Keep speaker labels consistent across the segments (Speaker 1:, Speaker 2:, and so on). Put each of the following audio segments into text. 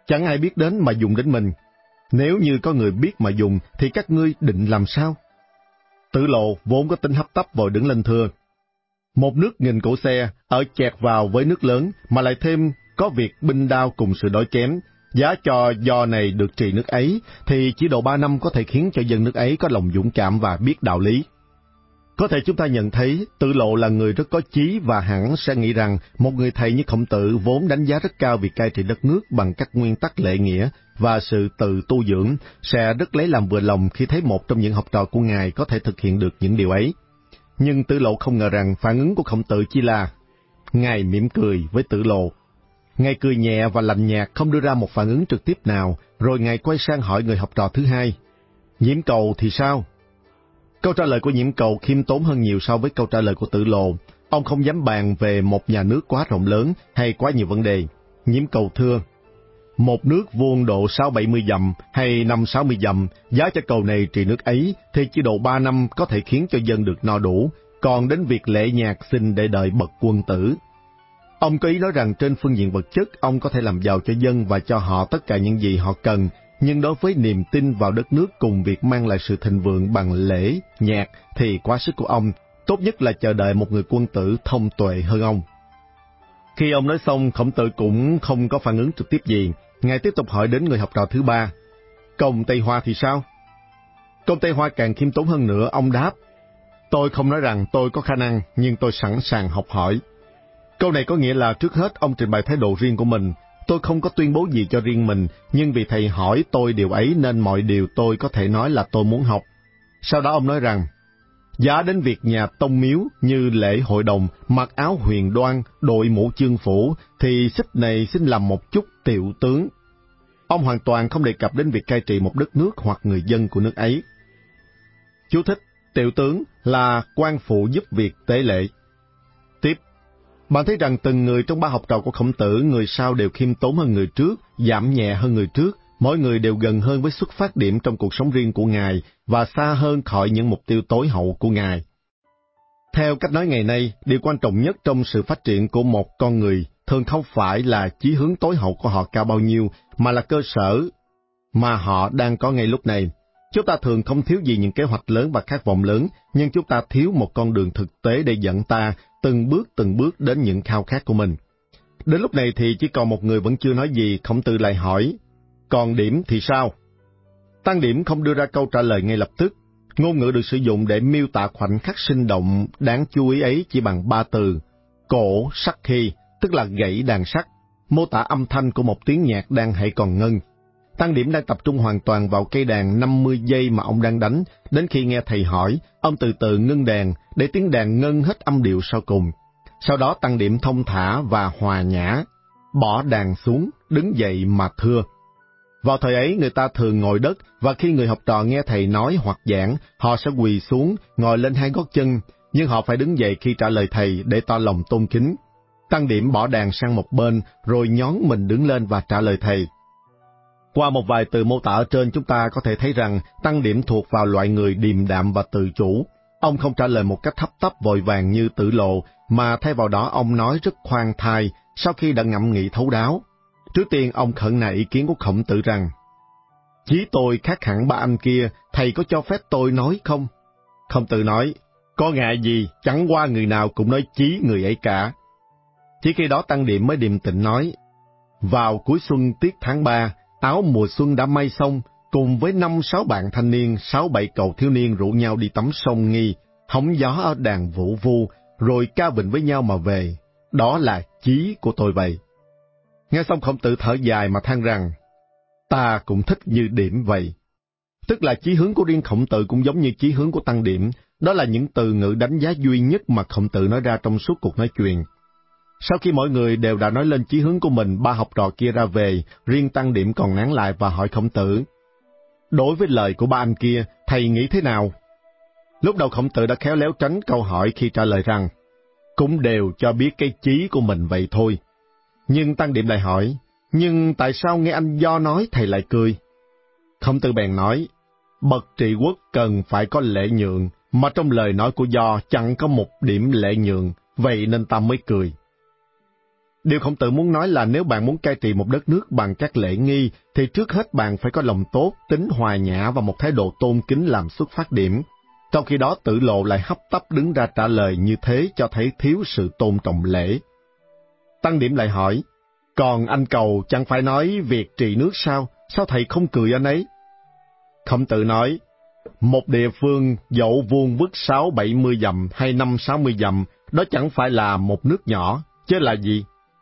Speaker 1: chẳng ai biết đến mà dùng đến mình. Nếu như có người biết mà dùng, thì các ngươi định làm sao? Tử Lộ vốn có tính hấp tấp vội đứng lên thưa. Một nước nghìn cỗ xe, ở chẹt vào với nước lớn, mà lại thêm có việc binh đao cùng sự đối chém. Giá cho do này được trị nước ấy, thì chỉ độ 3 năm có thể khiến cho dân nước ấy có lòng dũng cảm và biết đạo lý. Có thể chúng ta nhận thấy Tử Lộ là người rất có chí và hẳn sẽ nghĩ rằng một người thầy như Khổng Tử vốn đánh giá rất cao việc cai trị đất nước bằng các nguyên tắc lễ nghĩa và sự tự tu dưỡng, sẽ rất lấy làm vừa lòng khi thấy một trong những học trò của Ngài có thể thực hiện được những điều ấy. Nhưng Tử Lộ không ngờ rằng phản ứng của Khổng Tử chỉ là Ngài mỉm cười với Tử Lộ. Ngài cười nhẹ và lạnh nhạt, không đưa ra một phản ứng trực tiếp nào, rồi Ngài quay sang hỏi người học trò thứ hai. Nhiễm Cầu thì sao? Câu trả lời của Nhiễm Cầu khiêm tốn hơn nhiều so với câu trả lời của Tử Lộ. Ông không dám bàn về một nhà nước quá rộng lớn hay quá nhiều vấn đề. Nhiễm Cầu thưa, một nước vuông độ 6-70 dặm hay 5-60 dặm, giá cho cầu này trị nước ấy thì chỉ độ 3 năm có thể khiến cho dân được no đủ, còn đến việc lễ nhạc xin để đợi bậc quân tử. Ông có ý nói rằng trên phương diện vật chất, ông có thể làm giàu cho dân và cho họ tất cả những gì họ cần, nhưng đối với niềm tin vào đất nước cùng việc mang lại sự thịnh vượng bằng lễ, nhạc thì quá sức của ông, tốt nhất là chờ đợi một người quân tử thông tuệ hơn ông. Khi ông nói xong, Khổng Tử cũng không có phản ứng trực tiếp gì. Ngài tiếp tục hỏi đến người học trò thứ ba. Công Tây Hoa thì sao? Công Tây Hoa càng khiêm tốn hơn nữa, ông đáp. Tôi không nói rằng tôi có khả năng, nhưng tôi sẵn sàng học hỏi. Câu này có nghĩa là trước hết ông trình bày thái độ riêng của mình. Tôi không có tuyên bố gì cho riêng mình, nhưng vì thầy hỏi tôi điều ấy nên mọi điều tôi có thể nói là tôi muốn học. Sau đó ông nói rằng, giá đến việc nhà tông miếu như lễ hội đồng, mặc áo huyền đoan, đội mũ chương phủ, thì xích này xin làm một chút tiểu tướng. Ông hoàn toàn không đề cập đến việc cai trị một đất nước hoặc người dân của nước ấy. Chú thích, tiểu tướng là quan phụ giúp việc tế lễ. Tiếp, bạn thấy rằng từng người trong ba học trò của Khổng Tử, người sau đều khiêm tốn hơn người trước, giảm nhẹ hơn người trước, mỗi người đều gần hơn với xuất phát điểm trong cuộc sống riêng của Ngài và xa hơn khỏi những mục tiêu tối hậu của Ngài. Theo cách nói ngày nay, điều quan trọng nhất trong sự phát triển của một con người thường không phải là chí hướng tối hậu của họ cao bao nhiêu, mà là cơ sở mà họ đang có ngay lúc này. Chúng ta thường không thiếu gì những kế hoạch lớn và khát vọng lớn, nhưng chúng ta thiếu một con đường thực tế để dẫn ta từng bước đến những khao khát của mình. Đến lúc này thì chỉ còn một người vẫn chưa nói gì, Khổng Tử lại hỏi, còn Điểm thì sao? Tăng Điểm không đưa ra câu trả lời ngay lập tức. Ngôn ngữ được sử dụng để miêu tả khoảnh khắc sinh động đáng chú ý ấy chỉ bằng 3 từ, cổ sắc khi, tức là gãy đàn sắt, mô tả âm thanh của một tiếng nhạc đang hãy còn ngân. Tăng Điểm đang tập trung hoàn toàn vào cây đàn 50 giây mà ông đang đánh, đến khi nghe thầy hỏi, ông từ từ ngưng đàn để tiếng đàn ngân hết âm điệu sau cùng. Sau đó Tăng Điểm thông thả và hòa nhã, bỏ đàn xuống, đứng dậy mà thưa. Vào thời ấy người ta thường ngồi đất, và khi người học trò nghe thầy nói hoặc giảng, họ sẽ quỳ xuống, ngồi lên hai gót chân, nhưng họ phải đứng dậy khi trả lời thầy để tỏ lòng tôn kính. Tăng Điểm bỏ đàn sang một bên, rồi nhón mình đứng lên và trả lời thầy. Qua một vài từ mô tả ở trên, chúng ta có thể thấy rằng Tăng Điểm thuộc vào loại người điềm đạm và tự chủ. Ông không trả lời một cách hấp tấp vội vàng như Tử Lộ, mà thay vào đó ông nói rất khoan thai sau khi đã ngẫm nghĩ thấu đáo. Trước tiên ông khẩn nài ý kiến của Khổng Tử rằng, chí tôi khác hẳn ba anh kia, thầy có cho phép tôi nói không? Khổng Tử nói, có ngại gì, chẳng qua người nào cũng nói chí người ấy cả. Chỉ khi đó Tăng Điểm mới điềm tĩnh nói, vào cuối xuân tiết tháng 3, áo mùa xuân đã may xong, cùng với 5-6 bạn thanh niên, 6-7 cậu thiếu niên rủ nhau đi tắm sông Nghi, hóng gió ở đàn Vũ Vu, rồi ca vịnh với nhau mà về. Đó là chí của tôi vậy. Nghe xong Khổng Tử thở dài mà than rằng, ta cũng thích như Điểm vậy. Tức là chí hướng của riêng Khổng Tử cũng giống như chí hướng của Tăng Điểm, đó là những từ ngữ đánh giá duy nhất mà Khổng Tử nói ra trong suốt cuộc nói chuyện. Sau khi mọi người đều đã nói lên chí hướng của mình, ba học trò kia ra về, riêng Tăng Điểm còn nán lại và hỏi Khổng Tử, đối với lời của ba anh kia, thầy nghĩ thế nào? Lúc đầu Khổng Tử đã khéo léo tránh câu hỏi khi trả lời rằng, cũng đều cho biết cái chí của mình vậy thôi. Nhưng Tăng Điểm lại hỏi, nhưng tại sao nghe anh Do nói thầy lại cười? Khổng Tử bèn nói, bậc trị quốc cần phải có lễ nhượng, mà trong lời nói của Do chẳng có một điểm lễ nhượng, vậy nên ta mới cười. Điều Khổng Tử muốn nói là nếu bạn muốn cai trị một đất nước bằng các lễ nghi, thì trước hết bạn phải có lòng tốt, tính hòa nhã và một thái độ tôn kính làm xuất phát điểm. Trong khi đó Tử Lộ lại hấp tấp đứng ra trả lời như thế cho thấy thiếu sự tôn trọng lễ. Tăng Điểm lại hỏi, còn anh Cầu chẳng phải nói việc trị nước sao? Sao thầy không cười anh ấy? Khổng Tử nói, một địa phương dẫu vuông vức 6-70 dặm hay 5-60 dặm, đó chẳng phải là một nước nhỏ, chứ là gì?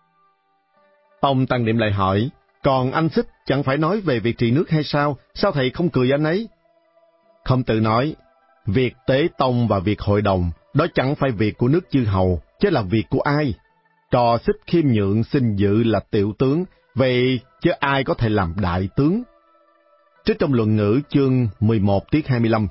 Speaker 1: Ông Tăng Điểm lại hỏi, còn anh Xích chẳng phải nói về việc trị nước hay sao? Sao thầy không cười anh ấy? Khổng Tử nói, việc tế tông và việc hội đồng, đó chẳng phải việc của nước chư hầu, chứ là việc của ai? Trò Xích khiêm nhượng xin dự là tiểu tướng, vậy chứ ai có thể làm đại tướng? Trích trong Luận Ngữ chương 11 tiết 25.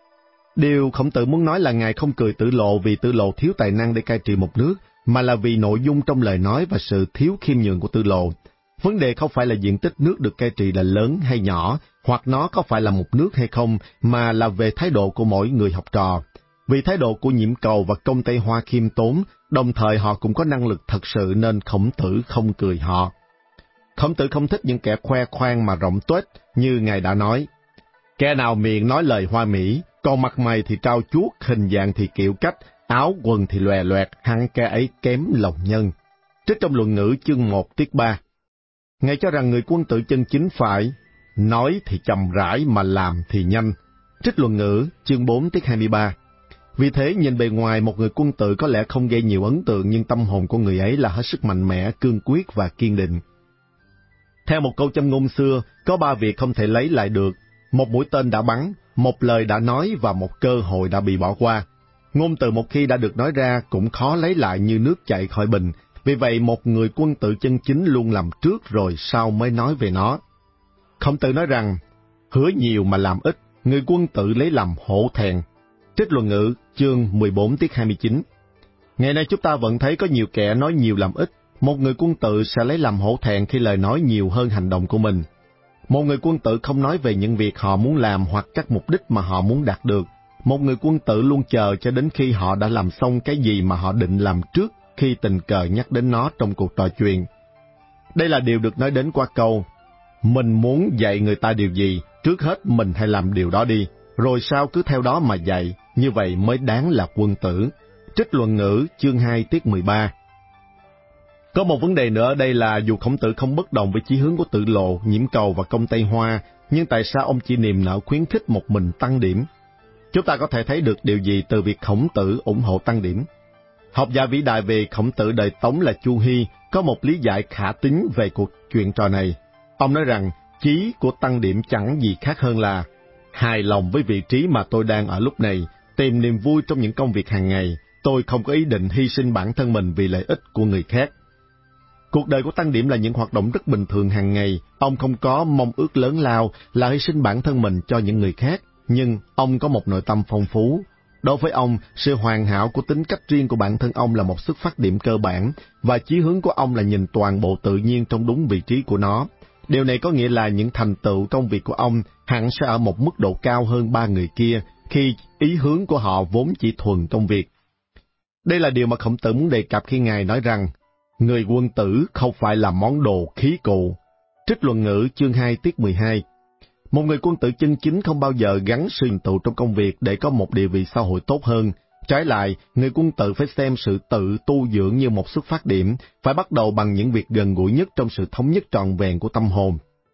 Speaker 1: Điều Khổng Tử muốn nói là Ngài không cười Tử Lộ vì Tử Lộ thiếu tài năng để cai trị một nước, mà là vì nội dung trong lời nói và sự thiếu khiêm nhường của Tử Lộ. Vấn đề không phải là diện tích nước được cai trị là lớn hay nhỏ, hoặc nó có phải là một nước hay không, mà là về thái độ của mỗi người học trò. Vì thái độ của Nhiễm Cầu và Công Tây Hoa khiêm tốn, đồng thời họ cũng có năng lực thật sự nên Khổng Tử không cười họ. Khổng Tử không thích những kẻ khoe khoang mà rộng tuếch, như Ngài đã nói. Kẻ nào miệng nói lời hoa mỹ, còn mặt mày thì trao chuốt, hình dạng thì kiểu cách, áo quần thì lòe loẹt, hẳn kẻ ấy kém lòng nhân. Trích trong Luận Ngữ chương 1 tiết 3. Ngài cho rằng người quân tử chân chính phải nói thì chậm rãi mà làm thì nhanh. Trích Luận Ngữ chương 4 tiết 23. Vì thế nhìn bề ngoài một người quân tử có lẽ không gây nhiều ấn tượng, nhưng tâm hồn của người ấy là hết sức mạnh mẽ, cương quyết và kiên định. Theo một câu châm ngôn xưa, có 3 việc không thể lấy lại được: một mũi tên đã bắn, một lời đã nói và một cơ hội đã bị bỏ qua. Ngôn từ một khi đã được nói ra cũng khó lấy lại như nước chảy khỏi bình. Vì vậy một người quân tử chân chính luôn làm trước rồi sau mới nói về nó. Khổng Tử nói rằng, hứa nhiều mà làm ít, người quân tử lấy làm hổ thẹn. Trích Luận Ngữ chương 14 tiết 29. Ngày nay chúng ta vẫn thấy có nhiều kẻ nói nhiều làm ít. Một người quân tử sẽ lấy làm hổ thẹn khi lời nói nhiều hơn hành động của mình. Một người quân tử không nói về những việc họ muốn làm hoặc các mục đích mà họ muốn đạt được. Một người quân tử luôn chờ cho đến khi họ đã làm xong cái gì mà họ định làm trước khi tình cờ nhắc đến nó trong cuộc trò chuyện. Đây là điều được nói đến qua câu, mình muốn dạy người ta điều gì, trước hết mình hãy làm điều đó đi, rồi sau cứ theo đó mà dạy, như vậy mới đáng là quân tử. Trích Luận Ngữ chương 2 tiết 13. Có một vấn đề nữa ở đây là dù Khổng Tử không bất đồng với chí hướng của Tử Lộ, Nhiễm Cầu và Công Tây Hoa, nhưng tại sao ông chỉ niềm nở khuyến khích một mình Tăng Điểm? Chúng ta có thể thấy được điều gì từ việc Khổng Tử ủng hộ Tăng Điểm? Học giả vĩ đại về Khổng Tử đời Tống là Chu Hy có một lý giải khả tín về cuộc chuyện trò này. Ông nói rằng chí của Tăng Điểm chẳng gì khác hơn là hài lòng với vị trí mà tôi đang ở lúc này, tìm niềm vui trong những công việc hàng ngày. Tôi không có ý định hy sinh bản thân mình vì lợi ích của người khác. Cuộc đời của Tăng Điểm là những hoạt động rất bình thường hàng ngày. Ông không có mong ước lớn lao là hy sinh bản thân mình cho những người khác, nhưng ông có một nội tâm phong phú. Đối với ông, sự hoàn hảo của tính cách riêng của bản thân ông là một xuất phát điểm cơ bản, và chí hướng của ông là nhìn toàn bộ tự nhiên trong đúng vị trí của nó. Điều này có nghĩa là những thành tựu công việc của ông hẳn sẽ ở một mức độ cao hơn 3 người kia, khi ý hướng của họ vốn chỉ thuần công việc. Đây là điều mà Khổng Tử muốn đề cập khi Ngài nói rằng, người quân tử không phải là món đồ khí cụ. Trích Luận Ngữ chương 2 tiết 12. Một người quân tử chân chính không bao giờ gắn sự thành tựu trong công việc để có một địa vị xã hội tốt hơn. Trái lại, người quân tử phải xem sự tự tu dưỡng như một xuất phát điểm, phải bắt đầu bằng những việc gần gũi nhất trong sự thống nhất trọn vẹn của tâm hồn.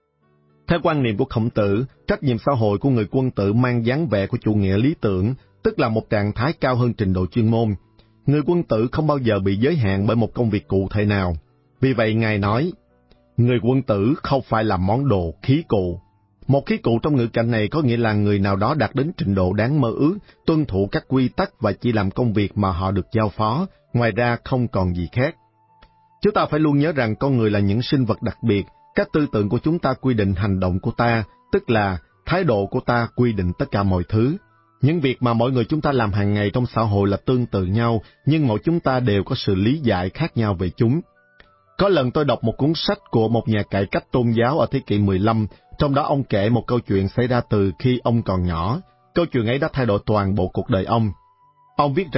Speaker 1: Theo quan niệm của Khổng Tử, trách nhiệm xã hội của người quân tử mang dáng vẻ của chủ nghĩa lý tưởng, tức là một trạng thái cao hơn trình độ chuyên môn. Người quân tử không bao giờ bị giới hạn bởi một công việc cụ thể nào. Vì vậy Ngài nói, người quân tử không phải là món đồ khí cụ. Một khí cụ trong ngữ cảnh này có nghĩa là người nào đó đạt đến trình độ đáng mơ ước, tuân thủ các quy tắc và chỉ làm công việc mà họ được giao phó, ngoài ra không còn gì khác. Chúng ta phải luôn nhớ rằng con người là những sinh vật đặc biệt, các tư tưởng của chúng ta quy định hành động của ta, tức là thái độ của ta quy định tất cả mọi thứ. Những việc mà mỗi người chúng ta làm hàng ngày trong xã hội là tương tự nhau, nhưng mỗi chúng ta đều có sự lý giải khác nhau về chúng. Có lần tôi đọc một cuốn sách của một nhà cải cách tôn giáo ở thế kỷ 15, trong đó ông kể một câu chuyện xảy ra từ khi ông còn nhỏ. Câu chuyện ấy đã thay đổi toàn bộ cuộc đời ông. Ông viết rằng,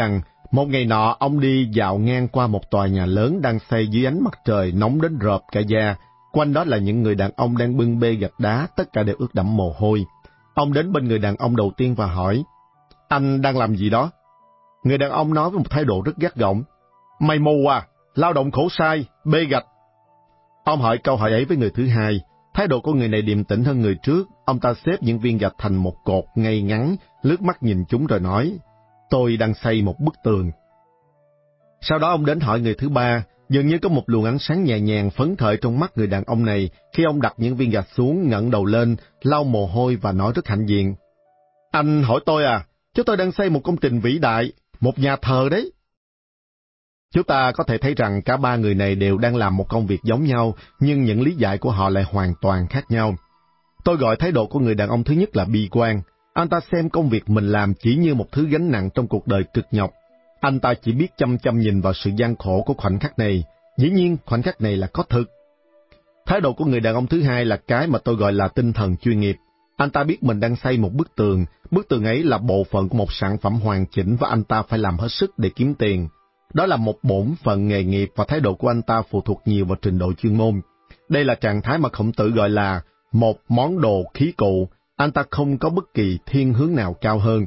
Speaker 1: Một ngày nọ, ông đi dạo ngang qua một tòa nhà lớn đang xây dưới ánh mặt trời nóng đến rợp cả da. Quanh đó là những người đàn ông đang bưng bê gạch đá, tất cả đều ướt đẫm mồ hôi. Ông đến bên người đàn ông đầu tiên và hỏi, anh đang làm gì đó? Người đàn ông nói với một thái độ rất gắt gỏng, mày mù à, lao động khổ sai, bê gạch. Ông hỏi câu hỏi ấy với người thứ hai. Thái độ của người này điềm tĩnh hơn người trước. Ông ta xếp những viên gạch thành một cột ngay ngắn, lướt mắt nhìn chúng rồi nói, tôi đang xây một bức tường. Sau đó ông đến hỏi người thứ ba. Dường như có một luồng ánh sáng nhẹ nhàng phấn khởi trong mắt người đàn ông này khi ông đặt những viên gạch xuống, ngẩng đầu lên, lau mồ hôi và nói rất hãnh diện, anh hỏi tôi à, chúng tôi đang xây một công trình vĩ đại, một nhà thờ đấy. Chúng ta có thể thấy rằng cả ba người này đều đang làm một công việc giống nhau, nhưng những lý giải của họ lại hoàn toàn khác nhau. Tôi gọi thái độ của người đàn ông thứ nhất là bi quan. Anh ta xem công việc mình làm chỉ như một thứ gánh nặng trong cuộc đời cực nhọc. Anh ta chỉ biết chăm chăm nhìn vào sự gian khổ của khoảnh khắc này. Dĩ nhiên, khoảnh khắc này là có thực. Thái độ của người đàn ông thứ hai là cái mà tôi gọi là tinh thần chuyên nghiệp. Anh ta biết mình đang xây một bức tường ấy là bộ phận của một sản phẩm hoàn chỉnh và anh ta phải làm hết sức để kiếm tiền. Đó là một bổn phận nghề nghiệp và thái độ của anh ta phụ thuộc nhiều vào trình độ chuyên môn. Đây là trạng thái mà Khổng Tử gọi là một món đồ khí cụ, anh ta không có bất kỳ thiên hướng nào cao hơn.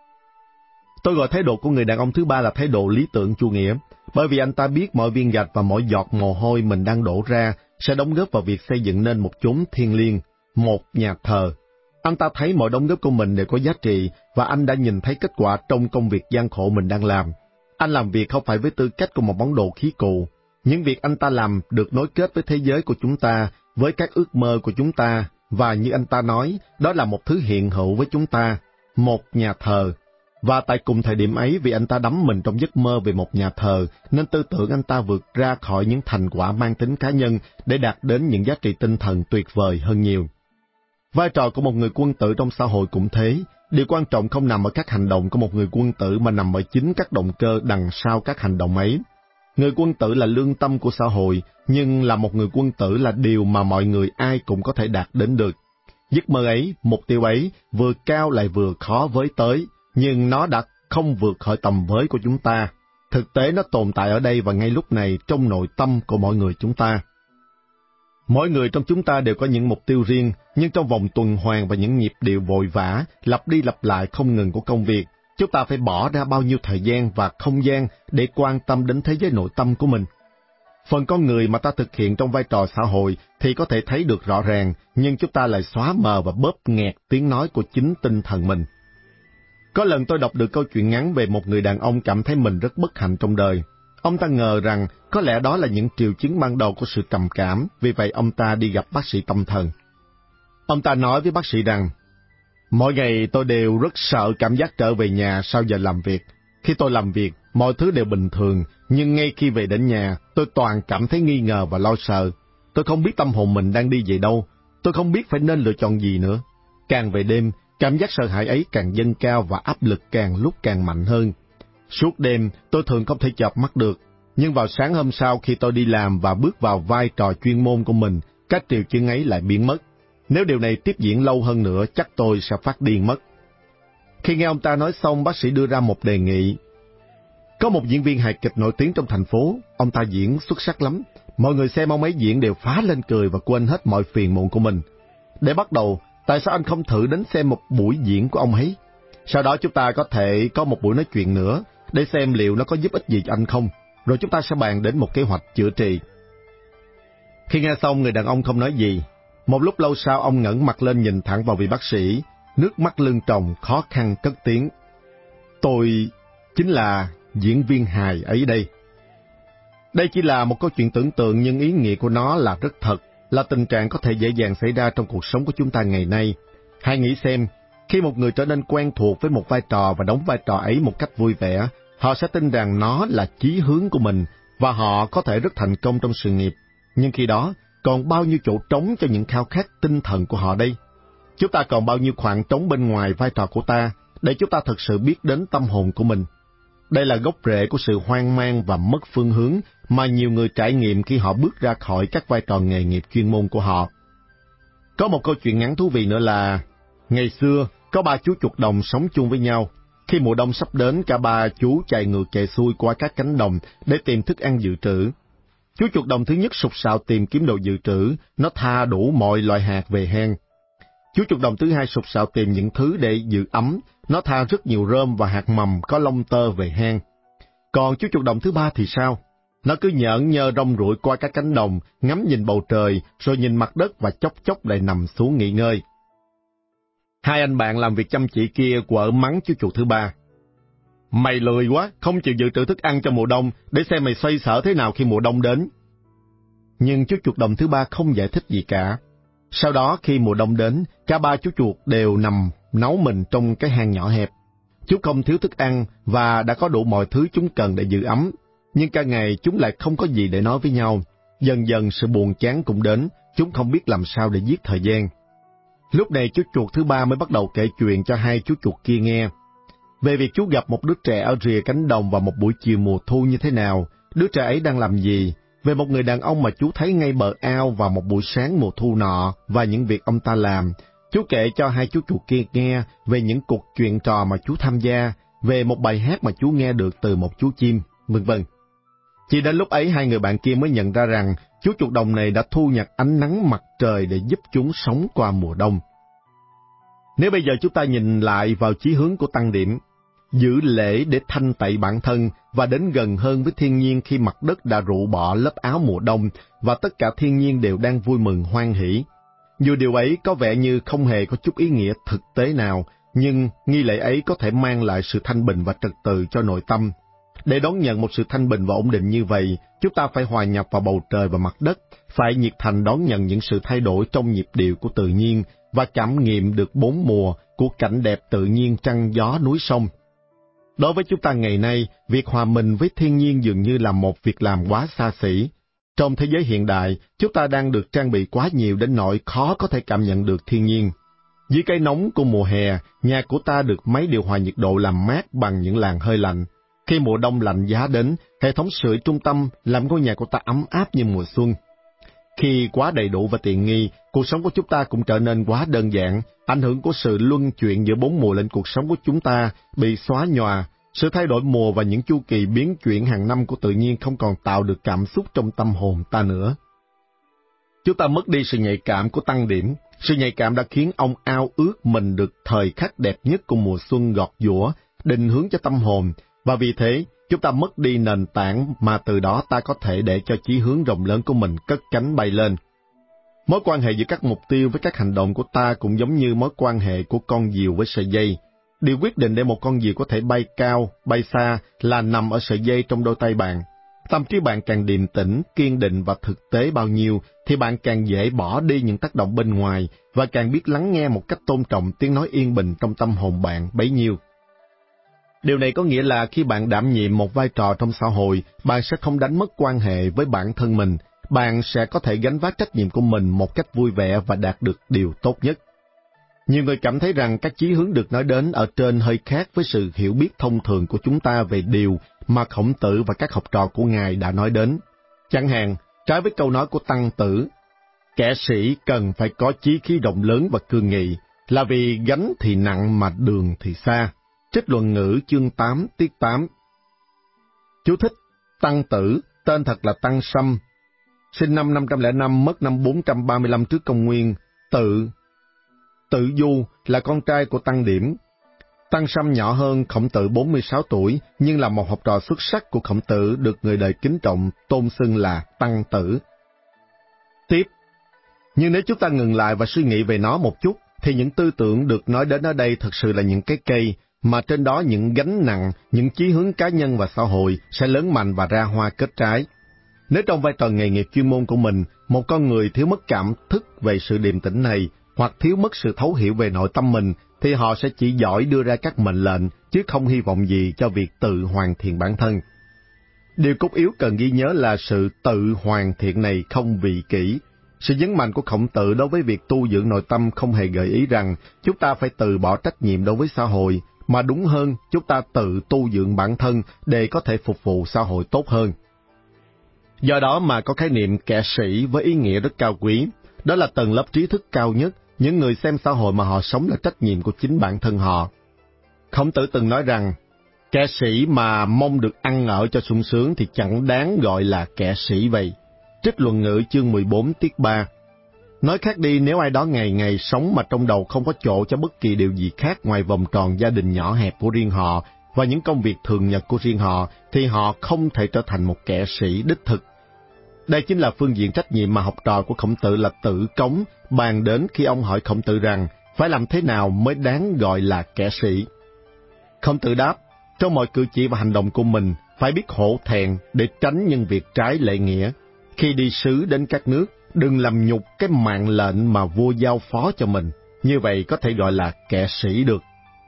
Speaker 1: Tôi gọi thái độ của người đàn ông thứ ba là thái độ lý tưởng chủ nghĩa, bởi vì anh ta biết mọi viên gạch và mỗi giọt mồ hôi mình đang đổ ra sẽ đóng góp vào việc xây dựng nên một chốn thiêng liêng, một nhà thờ. Anh ta thấy mọi đóng góp của mình đều có giá trị và anh đã nhìn thấy kết quả trong công việc gian khổ mình đang làm. Anh làm việc không phải với tư cách của một món đồ khí cụ. Những việc anh ta làm được nối kết với thế giới của chúng ta, với các ước mơ của chúng ta, và như anh ta nói, đó là một thứ hiện hữu với chúng ta, một nhà thờ. Và tại cùng thời điểm ấy, vì anh ta đắm mình trong giấc mơ về một nhà thờ, nên tư tưởng anh ta vượt ra khỏi những thành quả mang tính cá nhân để đạt đến những giá trị tinh thần tuyệt vời hơn nhiều. Vai trò của một người quân tử trong xã hội cũng thế. Điều quan trọng không nằm ở các hành động của một người quân tử mà nằm ở chính các động cơ đằng sau các hành động ấy. Người quân tử là lương tâm của xã hội, nhưng là một người quân tử là điều mà mọi người ai cũng có thể đạt đến được. Giấc mơ ấy, mục tiêu ấy, vừa cao lại vừa khó với tới, nhưng nó đã không vượt khỏi tầm với của chúng ta. Thực tế nó tồn tại ở đây và ngay lúc này trong nội tâm của mọi người chúng ta. Mỗi người trong chúng ta đều có những mục tiêu riêng, nhưng trong vòng tuần hoàn và những nhịp điệu vội vã, lặp đi lặp lại không ngừng của công việc, chúng ta phải bỏ ra bao nhiêu thời gian và không gian để quan tâm đến thế giới nội tâm của mình. Phần con người mà ta thực hiện trong vai trò xã hội thì có thể thấy được rõ ràng, nhưng chúng ta lại xóa mờ và bóp nghẹt tiếng nói của chính tinh thần mình. Có lần tôi đọc được câu chuyện ngắn về một người đàn ông cảm thấy mình rất bất hạnh trong đời. Ông ta ngờ rằng có lẽ đó là những triệu chứng ban đầu của sự trầm cảm, vì vậy ông ta đi gặp bác sĩ tâm thần. Ông ta nói với bác sĩ rằng, mỗi ngày tôi đều rất sợ cảm giác trở về nhà sau giờ làm việc. Khi tôi làm việc, mọi thứ đều bình thường, nhưng ngay khi về đến nhà, tôi toàn cảm thấy nghi ngờ và lo sợ. Tôi không biết tâm hồn mình đang đi về đâu, tôi không biết phải nên lựa chọn gì nữa. Càng về đêm, cảm giác sợ hãi ấy càng dâng cao và áp lực càng lúc càng mạnh hơn. Suốt đêm, tôi thường không thể chợp mắt được, nhưng vào sáng hôm sau khi tôi đi làm và bước vào vai trò chuyên môn của mình, các triệu chứng ấy lại biến mất. Nếu điều này tiếp diễn lâu hơn nữa, chắc tôi sẽ phát điên mất. Khi nghe ông ta nói xong, bác sĩ đưa ra một đề nghị. Có một diễn viên hài kịch nổi tiếng trong thành phố, ông ta diễn xuất sắc lắm. Mọi người xem ông ấy diễn đều phá lên cười và quên hết mọi phiền muộn của mình. Để bắt đầu, tại sao anh không thử đến xem một buổi diễn của ông ấy? Sau đó chúng ta có thể có một buổi nói chuyện nữa, để xem liệu nó có giúp ích gì cho anh không, rồi chúng ta sẽ bàn đến một kế hoạch chữa trị. Khi nghe xong, người đàn ông không nói gì. Một lúc lâu sau, ông ngẩng mặt lên nhìn thẳng vào vị bác sĩ, nước mắt lưng tròng, khó khăn cất tiếng. Tôi chính là diễn viên hài ấy đây. Đây chỉ là một câu chuyện tưởng tượng nhưng ý nghĩa của nó là rất thật, là tình trạng có thể dễ dàng xảy ra trong cuộc sống của chúng ta ngày nay. Hãy nghĩ xem, khi một người trở nên quen thuộc với một vai trò và đóng vai trò ấy một cách vui vẻ, họ sẽ tin rằng nó là chí hướng của mình và họ có thể rất thành công trong sự nghiệp. Nhưng khi đó, còn bao nhiêu chỗ trống cho những khao khát tinh thần của họ đây? Chúng ta còn bao nhiêu khoảng trống bên ngoài vai trò của ta để chúng ta thực sự biết đến tâm hồn của mình? Đây là gốc rễ của sự hoang mang và mất phương hướng mà nhiều người trải nghiệm khi họ bước ra khỏi các vai trò nghề nghiệp chuyên môn của họ. Có một câu chuyện ngắn thú vị nữa là, ngày xưa có ba chú chuột đồng sống chung với nhau. Khi mùa đông sắp đến, cả ba chú chạy ngược chạy xuôi qua các cánh đồng để tìm thức ăn dự trữ. Chú chuột đồng thứ nhất sục sạo tìm kiếm đồ dự trữ, nó tha đủ mọi loại hạt về hang. Chú chuột đồng thứ hai sục sạo tìm những thứ để giữ ấm, nó tha rất nhiều rơm và hạt mầm có lông tơ về hang. Còn chú chuột đồng thứ ba thì sao? Nó cứ nhởn nhơ rong ruổi qua các cánh đồng, ngắm nhìn bầu trời, rồi nhìn mặt đất và chốc chốc lại nằm xuống nghỉ ngơi. Hai anh bạn làm việc chăm chỉ kia quở mắng chú chuột thứ ba. Mày lười quá, không chịu dự trữ thức ăn cho mùa đông, để xem mày xoay sở thế nào khi mùa đông đến. Nhưng chú chuột đồng thứ ba không giải thích gì cả. Sau đó khi mùa đông đến, cả ba chú chuột đều nằm nấu mình trong cái hang nhỏ hẹp. Chúng không thiếu thức ăn và đã có đủ mọi thứ chúng cần để giữ ấm. Nhưng cả ngày chúng lại không có gì để nói với nhau. Dần dần sự buồn chán cũng đến, chúng không biết làm sao để giết thời gian. Lúc này chú chuột thứ ba mới bắt đầu kể chuyện cho hai chú chuột kia nghe. Về việc chú gặp một đứa trẻ ở rìa cánh đồng vào một buổi chiều mùa thu như thế nào, đứa trẻ ấy đang làm gì, về một người đàn ông mà chú thấy ngay bờ ao vào một buổi sáng mùa thu nọ và những việc ông ta làm. Chú kể cho hai chú chuột kia nghe về những cuộc chuyện trò mà chú tham gia, về một bài hát mà chú nghe được từ một chú chim, vân vân. Chỉ đến lúc ấy hai người bạn kia mới nhận ra rằng chú chuột đồng này đã thu nhặt ánh nắng mặt trời để giúp chúng sống qua mùa đông. Nếu bây giờ chúng ta nhìn lại vào chí hướng của Tăng Điểm, giữ lễ để thanh tẩy bản thân và đến gần hơn với thiên nhiên khi mặt đất đã rũ bỏ lớp áo mùa đông và tất cả thiên nhiên đều đang vui mừng hoan hỷ. Dù điều ấy có vẻ như không hề có chút ý nghĩa thực tế nào, nhưng nghi lễ ấy có thể mang lại sự thanh bình và trật tự cho nội tâm. Để đón nhận một sự thanh bình và ổn định như vậy, chúng ta phải hòa nhập vào bầu trời và mặt đất, phải nhiệt thành đón nhận những sự thay đổi trong nhịp điệu của tự nhiên và cảm nghiệm được bốn mùa của cảnh đẹp tự nhiên trăng gió núi sông. Đối với chúng ta ngày nay, việc hòa mình với thiên nhiên dường như là một việc làm quá xa xỉ. Trong thế giới hiện đại, chúng ta đang được trang bị quá nhiều đến nỗi khó có thể cảm nhận được thiên nhiên. Dưới cái nóng của mùa hè, nhà của ta được máy điều hòa nhiệt độ làm mát bằng những làn hơi lạnh. Khi mùa đông lạnh giá đến, hệ thống sưởi trung tâm làm ngôi nhà của ta ấm áp như mùa xuân. Khi quá đầy đủ và tiện nghi, cuộc sống của chúng ta cũng trở nên quá đơn giản. Ảnh hưởng của sự luân chuyển giữa bốn mùa lên cuộc sống của chúng ta bị xóa nhòa. Sự thay đổi mùa và những chu kỳ biến chuyển hàng năm của tự nhiên không còn tạo được cảm xúc trong tâm hồn ta nữa. Chúng ta mất đi sự nhạy cảm của Tăng Điểm. Sự nhạy cảm đã khiến ông ao ước mình được thời khắc đẹp nhất của mùa xuân gọt giũa, định hướng cho tâm hồn, và vì thế chúng ta mất đi nền tảng mà từ đó ta có thể để cho chí hướng rộng lớn của mình cất cánh bay lên. Mối quan hệ giữa các mục tiêu với các hành động của ta cũng giống như mối quan hệ của con diều với sợi dây. Điều quyết định để một con diều có thể bay cao, bay xa là nằm ở sợi dây trong đôi tay bạn. Tâm trí bạn càng điềm tĩnh, kiên định và thực tế bao nhiêu, thì bạn càng dễ bỏ đi những tác động bên ngoài và càng biết lắng nghe một cách tôn trọng tiếng nói yên bình trong tâm hồn bạn bấy nhiêu. Điều này có nghĩa là khi bạn đảm nhiệm một vai trò trong xã hội, bạn sẽ không đánh mất quan hệ với bản thân mình, bạn sẽ có thể gánh vác trách nhiệm của mình một cách vui vẻ và đạt được điều tốt nhất. Nhiều người cảm thấy rằng các chí hướng được nói đến ở trên hơi khác với sự hiểu biết thông thường của chúng ta về điều mà Khổng Tử và các học trò của Ngài đã nói đến. Chẳng hạn, trái với câu nói của Tăng Tử, kẻ sĩ cần phải có chí khí rộng lớn và cương nghị, là vì gánh thì nặng mà đường thì xa. Trích Luận Ngữ chương 8 tiết 8. Chú thích: Tăng Tử, tên thật là Tăng Sâm, sinh năm 505, mất năm 435 trước công nguyên. Tự Du là con trai của Tăng Điểm. Tăng Sâm nhỏ hơn Khổng Tử 46 tuổi, nhưng là một học trò xuất sắc của Khổng Tử, được người đời kính trọng tôn xưng là Tăng Tử. Tiếp. Nhưng nếu chúng ta ngừng lại và suy nghĩ về nó một chút, thì những tư tưởng được nói đến ở đây thực sự là những cái cây, mà trên đó những gánh nặng, những chí hướng cá nhân và xã hội sẽ lớn mạnh và ra hoa kết trái. Nếu trong vai trò nghề nghiệp chuyên môn của mình, một con người thiếu mất cảm thức về sự điềm tĩnh này, hoặc thiếu mất sự thấu hiểu về nội tâm mình, thì họ sẽ chỉ giỏi đưa ra các mệnh lệnh, chứ không hy vọng gì cho việc tự hoàn thiện bản thân. Điều cốt yếu cần ghi nhớ là sự tự hoàn thiện này không vị kỷ. Sự nhấn mạnh của Khổng Tử đối với việc tu dưỡng nội tâm không hề gợi ý rằng chúng ta phải từ bỏ trách nhiệm đối với xã hội, mà đúng hơn, chúng ta tự tu dưỡng bản thân để có thể phục vụ xã hội tốt hơn. Do đó mà có khái niệm kẻ sĩ với ý nghĩa rất cao quý. Đó là tầng lớp trí thức cao nhất, những người xem xã hội mà họ sống là trách nhiệm của chính bản thân họ. Khổng Tử từng nói rằng, kẻ sĩ mà mong được ăn ở cho sung sướng thì chẳng đáng gọi là kẻ sĩ vậy. Trích Luận Ngữ chương 14 tiết 3. Nói khác đi, nếu ai đó ngày ngày sống mà trong đầu không có chỗ cho bất kỳ điều gì khác ngoài vòng tròn gia đình nhỏ hẹp của riêng họ và những công việc thường nhật của riêng họ, thì họ không thể trở thành một kẻ sĩ đích thực. Đây chính là phương diện trách nhiệm mà học trò của Khổng Tử là Tử Cống bàn đến khi ông hỏi Khổng Tử rằng phải làm thế nào mới đáng gọi là kẻ sĩ. Khổng Tử đáp, trong mọi cử chỉ và hành động của mình phải biết hổ thẹn để tránh những việc trái lệ nghĩa. Khi đi sứ đến các nước, đừng làm nhục cái mạng lệnh mà vua giao phó cho mình, như vậy có thể gọi là kẻ sĩ được.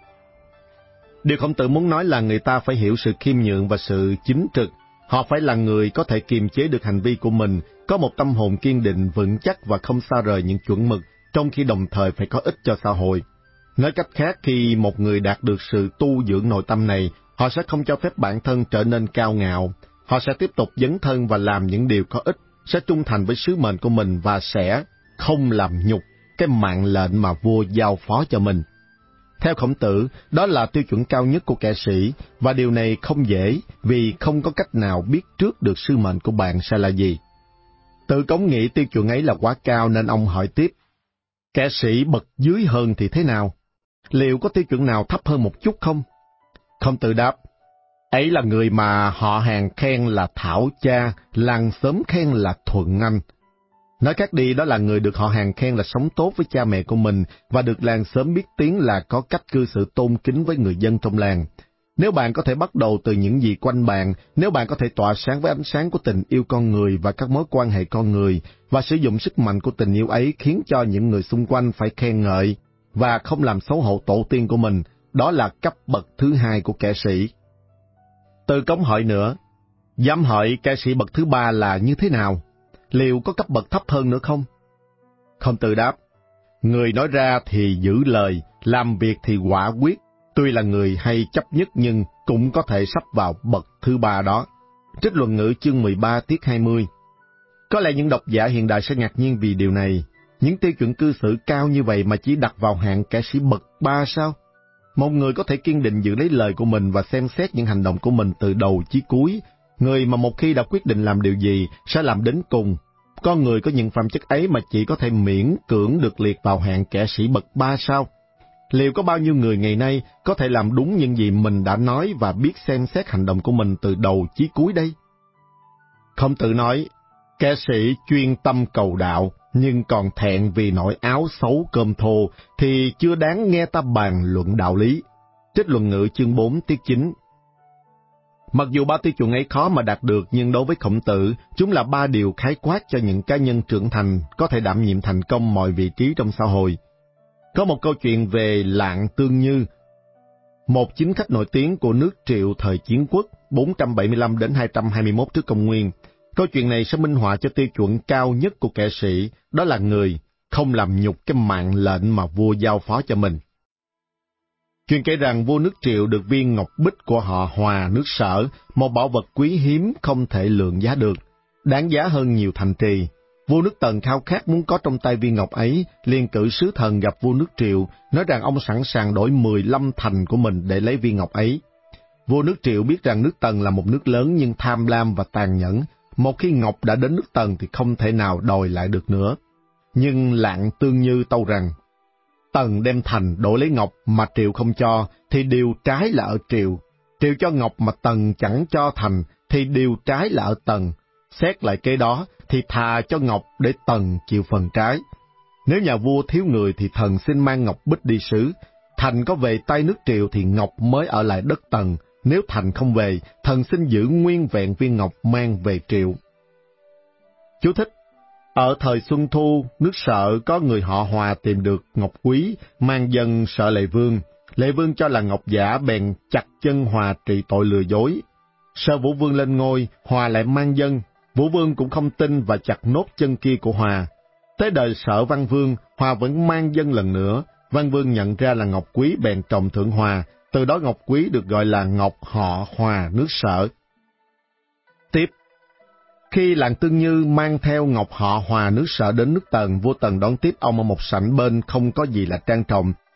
Speaker 1: Điều Khổng Tử muốn nói là người ta phải hiểu sự khiêm nhượng và sự chính trực. Họ phải là người có thể kiềm chế được hành vi của mình, có một tâm hồn kiên định, vững chắc và không xa rời những chuẩn mực, trong khi đồng thời phải có ích cho xã hội. Nói cách khác, khi một người đạt được sự tu dưỡng nội tâm này, họ sẽ không cho phép bản thân trở nên cao ngạo. Họ sẽ tiếp tục dấn thân và làm những điều có ích, sẽ trung thành với sứ mệnh của mình và sẽ không làm nhục cái mạng lệnh mà vua giao phó cho mình. Theo Khổng Tử, đó là tiêu chuẩn cao nhất của kẻ sĩ, và điều này không dễ vì không có cách nào biết trước được sứ mệnh của bạn sẽ là gì. Tử Cống nghĩ tiêu chuẩn ấy là quá cao nên ông hỏi tiếp, kẻ sĩ bậc dưới hơn thì thế nào? Liệu có tiêu chuẩn nào thấp hơn một chút không? Khổng Tử đáp, ấy là người mà họ hàng khen là Thảo Cha, làng xóm khen là Thuận Anh. Nói khác đi, đó là người được họ hàng khen là sống tốt với cha mẹ của mình và được làng xóm biết tiếng là có cách cư xử tôn kính với người dân trong làng. Nếu bạn có thể bắt đầu từ những gì quanh bạn, nếu bạn có thể tỏa sáng với ánh sáng của tình yêu con người và các mối quan hệ con người, và sử dụng sức mạnh của tình yêu ấy khiến cho những người xung quanh phải khen ngợi, và không làm xấu hổ tổ tiên của mình, đó là cấp bậc thứ hai của kẻ sĩ. Từ Cống hỏi nữa, dám hỏi kẻ sĩ bậc thứ ba là như thế nào? Liệu có cấp bậc thấp hơn nữa không? Khổng Tử đáp, người nói ra thì giữ lời, làm việc thì quả quyết, tuy là người hay chấp nhất nhưng cũng có thể sắp vào bậc thứ ba đó. Trích Luận Ngữ chương 13 tiết 20. Có lẽ những độc giả hiện đại sẽ ngạc nhiên vì điều này. Những tiêu chuẩn cư xử cao như vậy mà chỉ đặt vào hạng kẻ sĩ bậc 3 sao? Một người có thể kiên định giữ lấy lời của mình và xem xét những hành động của mình từ đầu chí cuối. Người mà một khi đã quyết định làm điều gì sẽ làm đến cùng. Con người có những phẩm chất ấy mà chỉ có thể miễn cưỡng được liệt vào hạng kẻ sĩ bậc 3 sao? Liệu có bao nhiêu người ngày nay có thể làm đúng những gì mình đã nói và biết xem xét hành động của mình từ đầu chí cuối đây? Khổng Tử nói, kẻ sĩ chuyên tâm cầu đạo, nhưng còn thẹn vì nỗi áo xấu cơm thô, thì chưa đáng nghe ta bàn luận đạo lý. Trích Luận Ngữ chương 4 tiết 9. Mặc dù ba tiêu chuẩn ấy khó mà đạt được, nhưng đối với Khổng Tử, chúng là ba điều khái quát cho những cá nhân trưởng thành có thể đảm nhiệm thành công mọi vị trí trong xã hội. Có một câu chuyện về Lạng Tương Như, một chính khách nổi tiếng của nước Triệu thời Chiến Quốc 475 đến 221 trước công nguyên. Câu chuyện này sẽ minh họa cho tiêu chuẩn cao nhất của kẻ sĩ, đó là người không làm nhục cái mạng lệnh mà vua giao phó cho mình. Chuyện kể rằng vua nước Triệu được viên ngọc bích của họ Hòa nước Sở, một bảo vật quý hiếm không thể lượng giá được, đáng giá hơn nhiều thành trì. Vua nước Tần khao khát muốn có trong tay viên ngọc ấy, liền cử sứ thần gặp vua nước Triệu, nói rằng ông sẵn sàng đổi 15 thành của mình để lấy viên ngọc ấy. Vua nước Triệu biết rằng nước Tần là một nước lớn nhưng tham lam và tàn nhẫn, một khi ngọc đã đến nước Tần thì không thể nào đòi lại được nữa. Nhưng Lạng Tương Như tâu rằng, Tần đem thành đổi lấy ngọc mà Triệu không cho, thì điều trái là ở Triệu. Triệu cho ngọc mà Tần chẳng cho thành, thì điều trái là ở Tần. Xét lại kế đó, thì thà cho ngọc để Tần chịu phần trái. Nếu nhà vua thiếu người thì thần xin mang ngọc bích đi sứ. Thành có về tay nước Triệu thì ngọc mới ở lại đất Tần. Nếu thành không về, thần xin giữ nguyên vẹn viên ngọc mang về Triệu. Chú thích: ở thời Xuân Thu, nước Sở có người họ Hòa tìm được ngọc quý, mang dâng Sở Lệ Vương. Lệ Vương cho là ngọc giả bèn chặt chân Hòa trị tội lừa dối. Sở Vũ Vương lên ngôi, Hòa lại mang dâng. Vũ Vương cũng không tin và chặt nốt chân kia của Hòa. Tới đời Sở Văn Vương, Hòa vẫn mang dâng lần nữa. Văn Vương nhận ra là ngọc quý bèn trọng thưởng Hòa. Từ đó ngọc quý được gọi là ngọc họ Hòa nước Sở. Tiếp. Khi Lạng Tương Như mang theo ngọc họ Hòa nước Sở đến nước Tần, vua Tần đón tiếp ông ở một sảnh bên không có gì là trang trọng,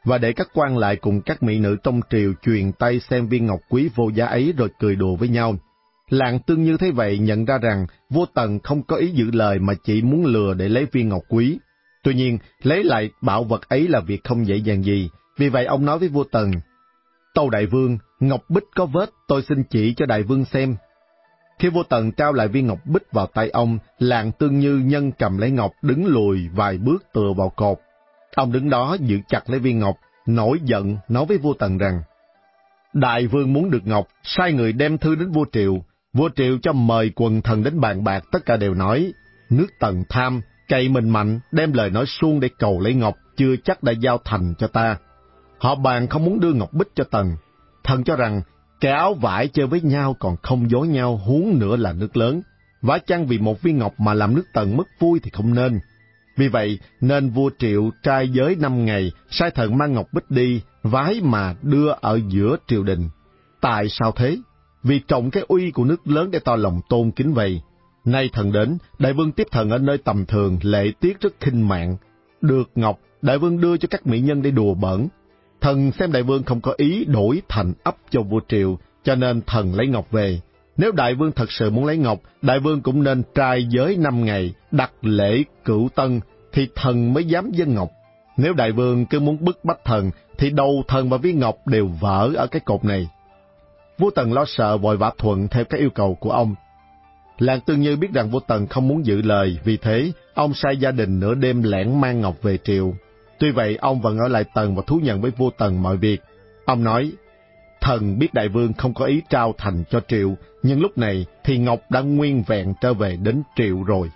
Speaker 1: và để các quan lại cùng các mỹ nữ trong triều truyền tay xem viên ngọc quý vô giá ấy rồi cười đùa với nhau. Lạng Tương Như thấy vậy nhận ra rằng vua Tần không có ý giữ lời mà chỉ muốn lừa để lấy viên ngọc quý. Tuy nhiên, lấy lại bảo vật ấy là việc không dễ dàng gì, vì vậy ông nói với vua Tần: "Tâu đại vương, ngọc bích có vết, tôi xin chỉ cho đại vương xem." Khi vua Tần trao lại viên ngọc bích vào tay ông, Lạng Tương Như nhân cầm lấy ngọc đứng lùi vài bước tựa vào cột. Ông đứng đó giữ chặt lấy viên ngọc, nổi giận nói với vua Tần rằng: "Đại vương muốn được ngọc, sai người đem thư đến vua Triệu. Vua Triệu cho mời quần thần đến bàn bạc, tất cả đều nói: nước Tần tham, cậy mình mạnh, đem lời nói suông để cầu lấy ngọc, chưa chắc đã giao thành cho ta. Họ bàn không muốn đưa ngọc bích cho Tần. Thần cho rằng kẻ áo vải chơi với nhau còn không dối nhau, huống nữa là nước lớn. Vả chăng vì một viên ngọc mà làm nước Tần mất vui thì không nên. Vì vậy nên vua Triệu trai giới 5 ngày, sai thần mang ngọc bích đi, vái mà đưa ở giữa triều đình. Tại sao thế? Vì trọng cái uy của nước lớn để tỏ lòng tôn kính vậy. Nay thần đến, đại vương tiếp thần ở nơi tầm thường, lễ tiết rất khinh mạng. Được ngọc, đại vương đưa cho các mỹ nhân để đùa bỡn. Thần xem đại vương không có ý đổi thành ấp cho vua Triệu, cho nên thần lấy ngọc về. Nếu đại vương thật sự muốn lấy ngọc, đại vương cũng nên trai giới 5 ngày, đặt lễ cửu tân, thì thần mới dám dâng ngọc. Nếu đại vương cứ muốn bức bách thần, thì đầu thần và viên ngọc đều vỡ ở cái cột này." Vua Tần lo sợ vội vã thuận theo các yêu cầu của ông. Lạng Tương Như biết rằng vua Tần không muốn giữ lời, vì thế ông sai gia đình nửa đêm lẻn mang ngọc về triều. Tuy vậy ông vẫn ở lại Tần và thú nhận với vua Tần mọi việc. Ông nói: "Thần biết đại vương không có ý trao thành cho triều, nhưng lúc này thì ngọc đã nguyên vẹn trở về đến triều rồi."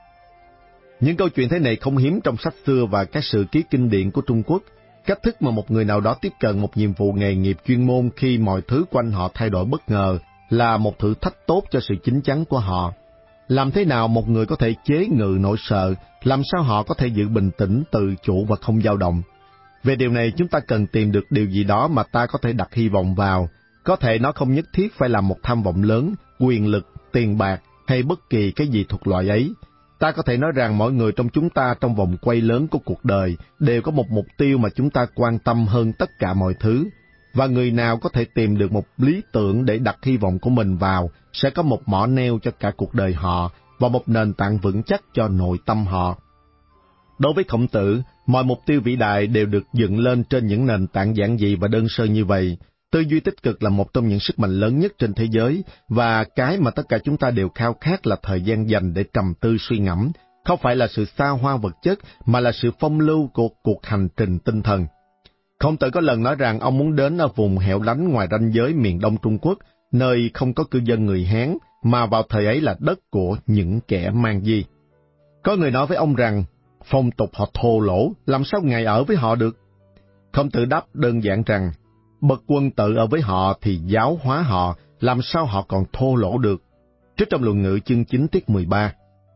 Speaker 1: Những câu chuyện thế này không hiếm trong sách xưa và các sử ký kinh điển của Trung Quốc. Cách thức mà một người nào đó tiếp cận một nhiệm vụ nghề nghiệp chuyên môn khi mọi thứ quanh họ thay đổi bất ngờ là một thử thách tốt cho sự chín chắn của họ. Làm thế nào một người có thể chế ngự nỗi sợ, làm sao họ có thể giữ bình tĩnh, tự chủ và không dao động? Về điều này chúng ta cần tìm được điều gì đó mà ta có thể đặt hy vọng vào. Có thể nó không nhất thiết phải là một tham vọng lớn, quyền lực, tiền bạc hay bất kỳ cái gì thuộc loại ấy. Ta có thể nói rằng mỗi người trong chúng ta trong vòng quay lớn của cuộc đời đều có một mục tiêu mà chúng ta quan tâm hơn tất cả mọi thứ. Và người nào có thể tìm được một lý tưởng để đặt hy vọng của mình vào sẽ có một mỏ neo cho cả cuộc đời họ và một nền tảng vững chắc cho nội tâm họ. Đối với Khổng Tử, mọi mục tiêu vĩ đại đều được dựng lên trên những nền tảng giản dị và đơn sơ như vậy. Tư duy tích cực là một trong những sức mạnh lớn nhất trên thế giới, và cái mà tất cả chúng ta đều khao khát là thời gian dành để trầm tư suy ngẫm, không phải là sự xa hoa vật chất, mà là sự phong lưu của cuộc hành trình tinh thần. Khổng Tử có lần nói rằng ông muốn đến ở vùng hẻo lánh ngoài ranh giới miền Đông Trung Quốc, nơi không có cư dân người Hán, mà vào thời ấy là đất của những kẻ mang di. Có người nói với ông rằng, phong tục họ thô lỗ, làm sao ngài ở với họ được? Khổng Tử đáp đơn giản rằng, bậc quân tử ở với họ thì giáo hóa họ, làm sao họ còn thô lỗ được? Trích trong Luận Ngữ chương 9 tiết 13.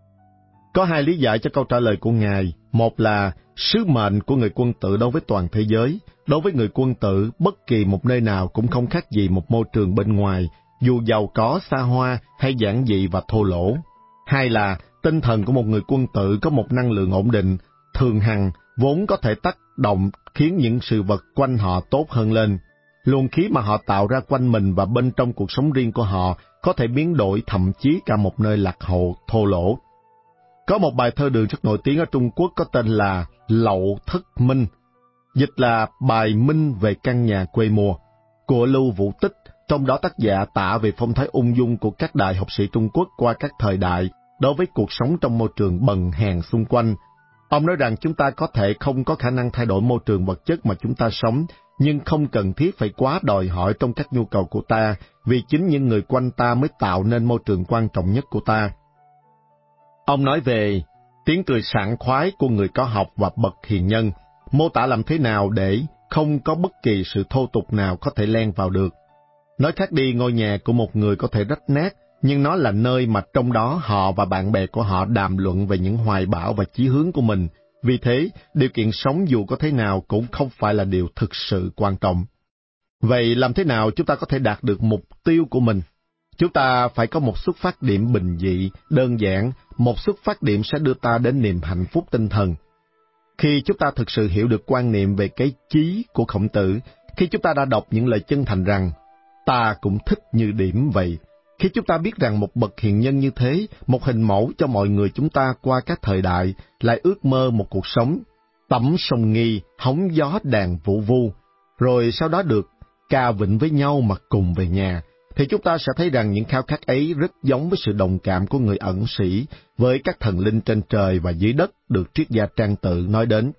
Speaker 1: Có hai lý giải cho câu trả lời của ngài. Một là sứ mệnh của người quân tử đối với toàn thế giới. Đối với người quân tử, bất kỳ một nơi nào cũng không khác gì một môi trường bên ngoài, dù giàu có, xa hoa hay giản dị và thô lỗ. Hai là tinh thần của một người quân tử có một năng lượng ổn định, thường hằng, vốn có thể tác động khiến những sự vật quanh họ tốt hơn lên. Luồng khí mà họ tạo ra quanh mình và bên trong cuộc sống riêng của họ có thể biến đổi thậm chí cả một nơi lạc hậu, thô lỗ. Có một bài thơ đường rất nổi tiếng ở Trung Quốc có tên là Lậu Thất Minh, dịch là bài minh về căn nhà quê mùa, của Lưu Vũ Tích. Trong đó tác giả tả về phong thái ung dung của các đại học sĩ Trung Quốc qua các thời đại đối với cuộc sống trong môi trường bần hàn xung quanh. Ông nói rằng chúng ta có thể không có khả năng thay đổi môi trường vật chất mà chúng ta sống, nhưng không cần thiết phải quá đòi hỏi trong các nhu cầu của ta, vì chính những người quanh ta mới tạo nên môi trường quan trọng nhất của ta. Ông nói về tiếng cười sảng khoái của người có học và bậc hiền nhân, mô tả làm thế nào để không có bất kỳ sự thô tục nào có thể len vào được. Nói khác đi, ngôi nhà của một người có thể rách nát, nhưng nó là nơi mà trong đó họ và bạn bè của họ đàm luận về những hoài bão và chí hướng của mình. Vì thế, điều kiện sống dù có thế nào cũng không phải là điều thực sự quan trọng. Vậy làm thế nào chúng ta có thể đạt được mục tiêu của mình? Chúng ta phải có một xuất phát điểm bình dị, đơn giản, một xuất phát điểm sẽ đưa ta đến niềm hạnh phúc tinh thần. Khi chúng ta thực sự hiểu được quan niệm về cái chí của Khổng Tử, khi chúng ta đã đọc những lời chân thành rằng, ta cũng thích như điểm vậy, khi chúng ta biết rằng một bậc hiền nhân như thế, một hình mẫu cho mọi người chúng ta qua các thời đại, lại ước mơ một cuộc sống, tắm sông Nghi, hóng gió đàn vũ vu, rồi sau đó được ca vịnh với nhau mà cùng về nhà, thì chúng ta sẽ thấy rằng những khao khát ấy rất giống với sự đồng cảm của người ẩn sĩ với các thần linh trên trời và dưới đất được triết gia Trang Tự nói đến.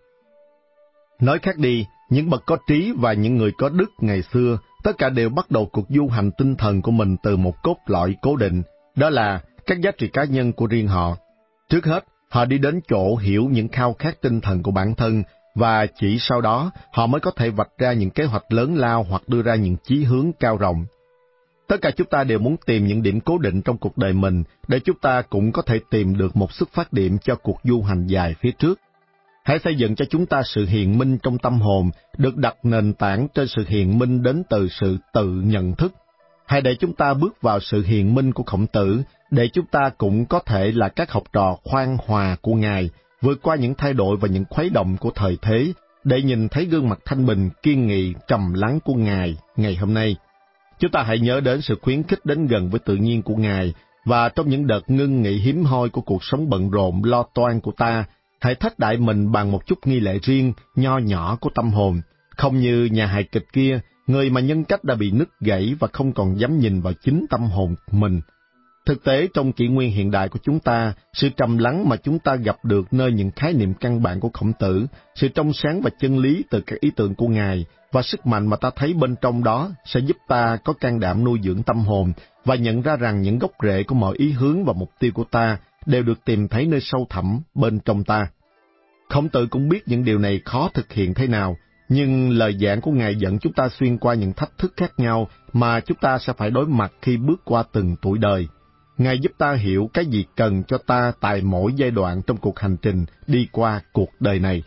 Speaker 1: Nói khác đi, những bậc có trí và những người có đức ngày xưa, tất cả đều bắt đầu cuộc du hành tinh thần của mình từ một cốt lõi cố định, đó là các giá trị cá nhân của riêng họ. Trước hết, họ đi đến chỗ hiểu những khao khát tinh thần của bản thân, và chỉ sau đó họ mới có thể vạch ra những kế hoạch lớn lao hoặc đưa ra những chí hướng cao rộng. Tất cả chúng ta đều muốn tìm những điểm cố định trong cuộc đời mình để chúng ta cũng có thể tìm được một xuất phát điểm cho cuộc du hành dài phía trước. Hãy xây dựng cho chúng ta sự hiền minh trong tâm hồn, được đặt nền tảng trên sự hiền minh đến từ sự tự nhận thức. Hãy để chúng ta bước vào sự hiền minh của Khổng Tử, để chúng ta cũng có thể là các học trò khoan hòa của Ngài, vượt qua những thay đổi và những khuấy động của thời thế, để nhìn thấy gương mặt thanh bình, kiên nghị, trầm lắng của Ngài ngày hôm nay. Chúng ta hãy nhớ đến sự khuyến khích đến gần với tự nhiên của Ngài, và trong những đợt ngưng nghỉ hiếm hoi của cuộc sống bận rộn lo toan của ta, hãy thách đãi mình bằng một chút nghi lễ riêng, nho nhỏ của tâm hồn, không như nhà hài kịch kia, người mà nhân cách đã bị nứt gãy và không còn dám nhìn vào chính tâm hồn mình. Thực tế, trong kỷ nguyên hiện đại của chúng ta, sự trầm lắng mà chúng ta gặp được nơi những khái niệm căn bản của Khổng Tử, sự trong sáng và chân lý từ các ý tưởng của Ngài, và sức mạnh mà ta thấy bên trong đó sẽ giúp ta có can đảm nuôi dưỡng tâm hồn và nhận ra rằng những gốc rễ của mọi ý hướng và mục tiêu của ta đều được tìm thấy nơi sâu thẳm bên trong ta. Khổng Tử cũng biết những điều này khó thực hiện thế nào, nhưng lời giảng của Ngài dẫn chúng ta xuyên qua những thách thức khác nhau mà chúng ta sẽ phải đối mặt khi bước qua từng tuổi đời. Ngài giúp ta hiểu cái gì cần cho ta tại mỗi giai đoạn trong cuộc hành trình đi qua cuộc đời này.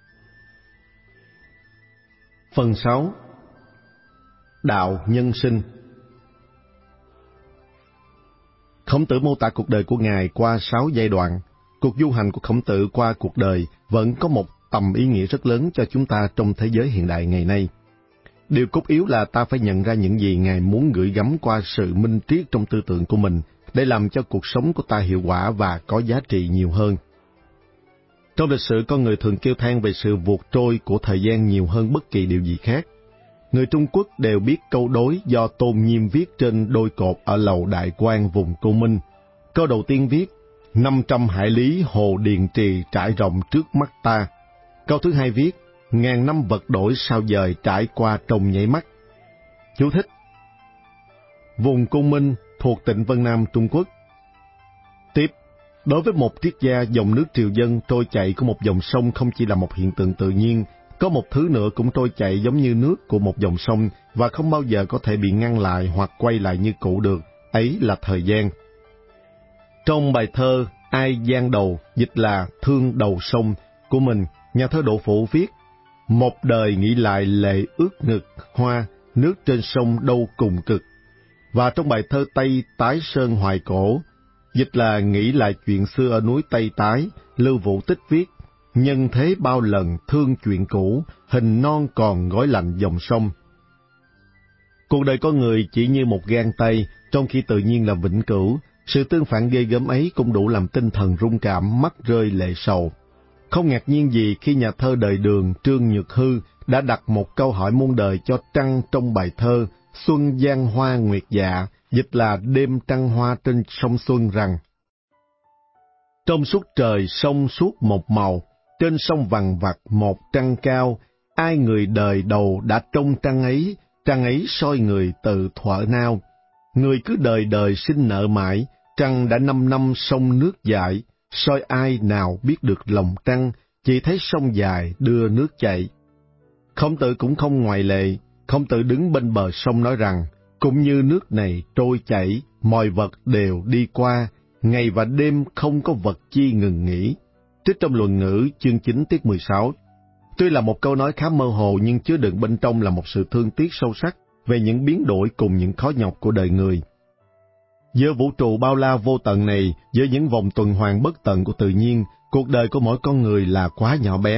Speaker 1: Phần 6. Đạo nhân sinh. Khổng Tử mô tả cuộc đời của Ngài qua 6 giai đoạn. Cuộc du hành của Khổng Tử qua cuộc đời vẫn có một tầm ý nghĩa rất lớn cho chúng ta trong thế giới hiện đại ngày nay. Điều cốt yếu là ta phải nhận ra những gì Ngài muốn gửi gắm qua sự minh triết trong tư tưởng của mình, để làm cho cuộc sống của ta hiệu quả và có giá trị nhiều hơn. Trong lịch sử, con người thường kêu than về sự vụt trôi của thời gian nhiều hơn bất kỳ điều gì khác. Người Trung Quốc đều biết câu đối do Tôn Nhiêm viết trên đôi cột ở lầu Đại Quan vùng Cô Minh. Câu đầu tiên viết, 500 hải lý hồ điền trì trải rộng trước mắt ta. Câu thứ hai viết, 1000 năm vật đổi sao dời trải qua trong nháy mắt. Chú thích: vùng Cô Minh thuộc tỉnh Vân Nam, Trung Quốc. Tiếp, đối với một triết gia, dòng nước triều dân trôi chảy của một dòng sông không chỉ là một hiện tượng tự nhiên, có một thứ nữa cũng trôi chảy giống như nước của một dòng sông và không bao giờ có thể bị ngăn lại hoặc quay lại như cũ được, ấy là thời gian. Trong bài thơ Ai Giang Đầu, dịch là Thương Đầu Sông của mình, nhà thơ Đỗ Phủ viết, một đời nghĩ lại lệ ướt ngực hoa, nước trên sông đâu cùng cực. Và trong bài thơ Tây Tái Sơn Hoài Cổ, dịch là nghĩ lại chuyện xưa ở núi Tây Tái, Lưu Vũ Tích viết, nhân thế bao lần thương chuyện cũ, hình non còn gói lạnh dòng sông. Cuộc đời con người chỉ như một gang tay, trong khi tự nhiên là vĩnh cửu, sự tương phản ghê gớm ấy cũng đủ làm tinh thần rung cảm, mắt rơi lệ sầu. Không ngạc nhiên gì khi nhà thơ đời Đường Trương Nhược Hư đã đặt một câu hỏi muôn đời cho Trăng trong bài thơ Xuân Giang Hoa Nguyệt Dạ, dịch là Đêm trăng hoa trên sông Xuân rằng: trong suốt trời sông suốt một màu, trên sông vằng vặc một trăng cao, ai người đời đầu đã trông trăng ấy soi người từ thuở nào. Người cứ đời đời sinh nợ mãi, trăng đã 5 năm sông nước dại, soi ai nào biết được lòng trăng, chỉ thấy sông dài đưa nước chảy. Khổng Tử cũng không ngoại lệ. Khổng Tử đứng bên bờ sông nói rằng, cũng như nước này trôi chảy, mọi vật đều đi qua, ngày và đêm không có vật chi ngừng nghỉ. Trích trong Luận Ngữ chương 9 tiết 16. Tuy là một câu nói khá mơ hồ nhưng chứa đựng bên trong là một sự thương tiếc sâu sắc về những biến đổi cùng những khó nhọc của đời người. Giữa vũ trụ bao la vô tận này, giữa những vòng tuần hoàn bất tận của tự nhiên, cuộc đời của mỗi con người là quá nhỏ bé,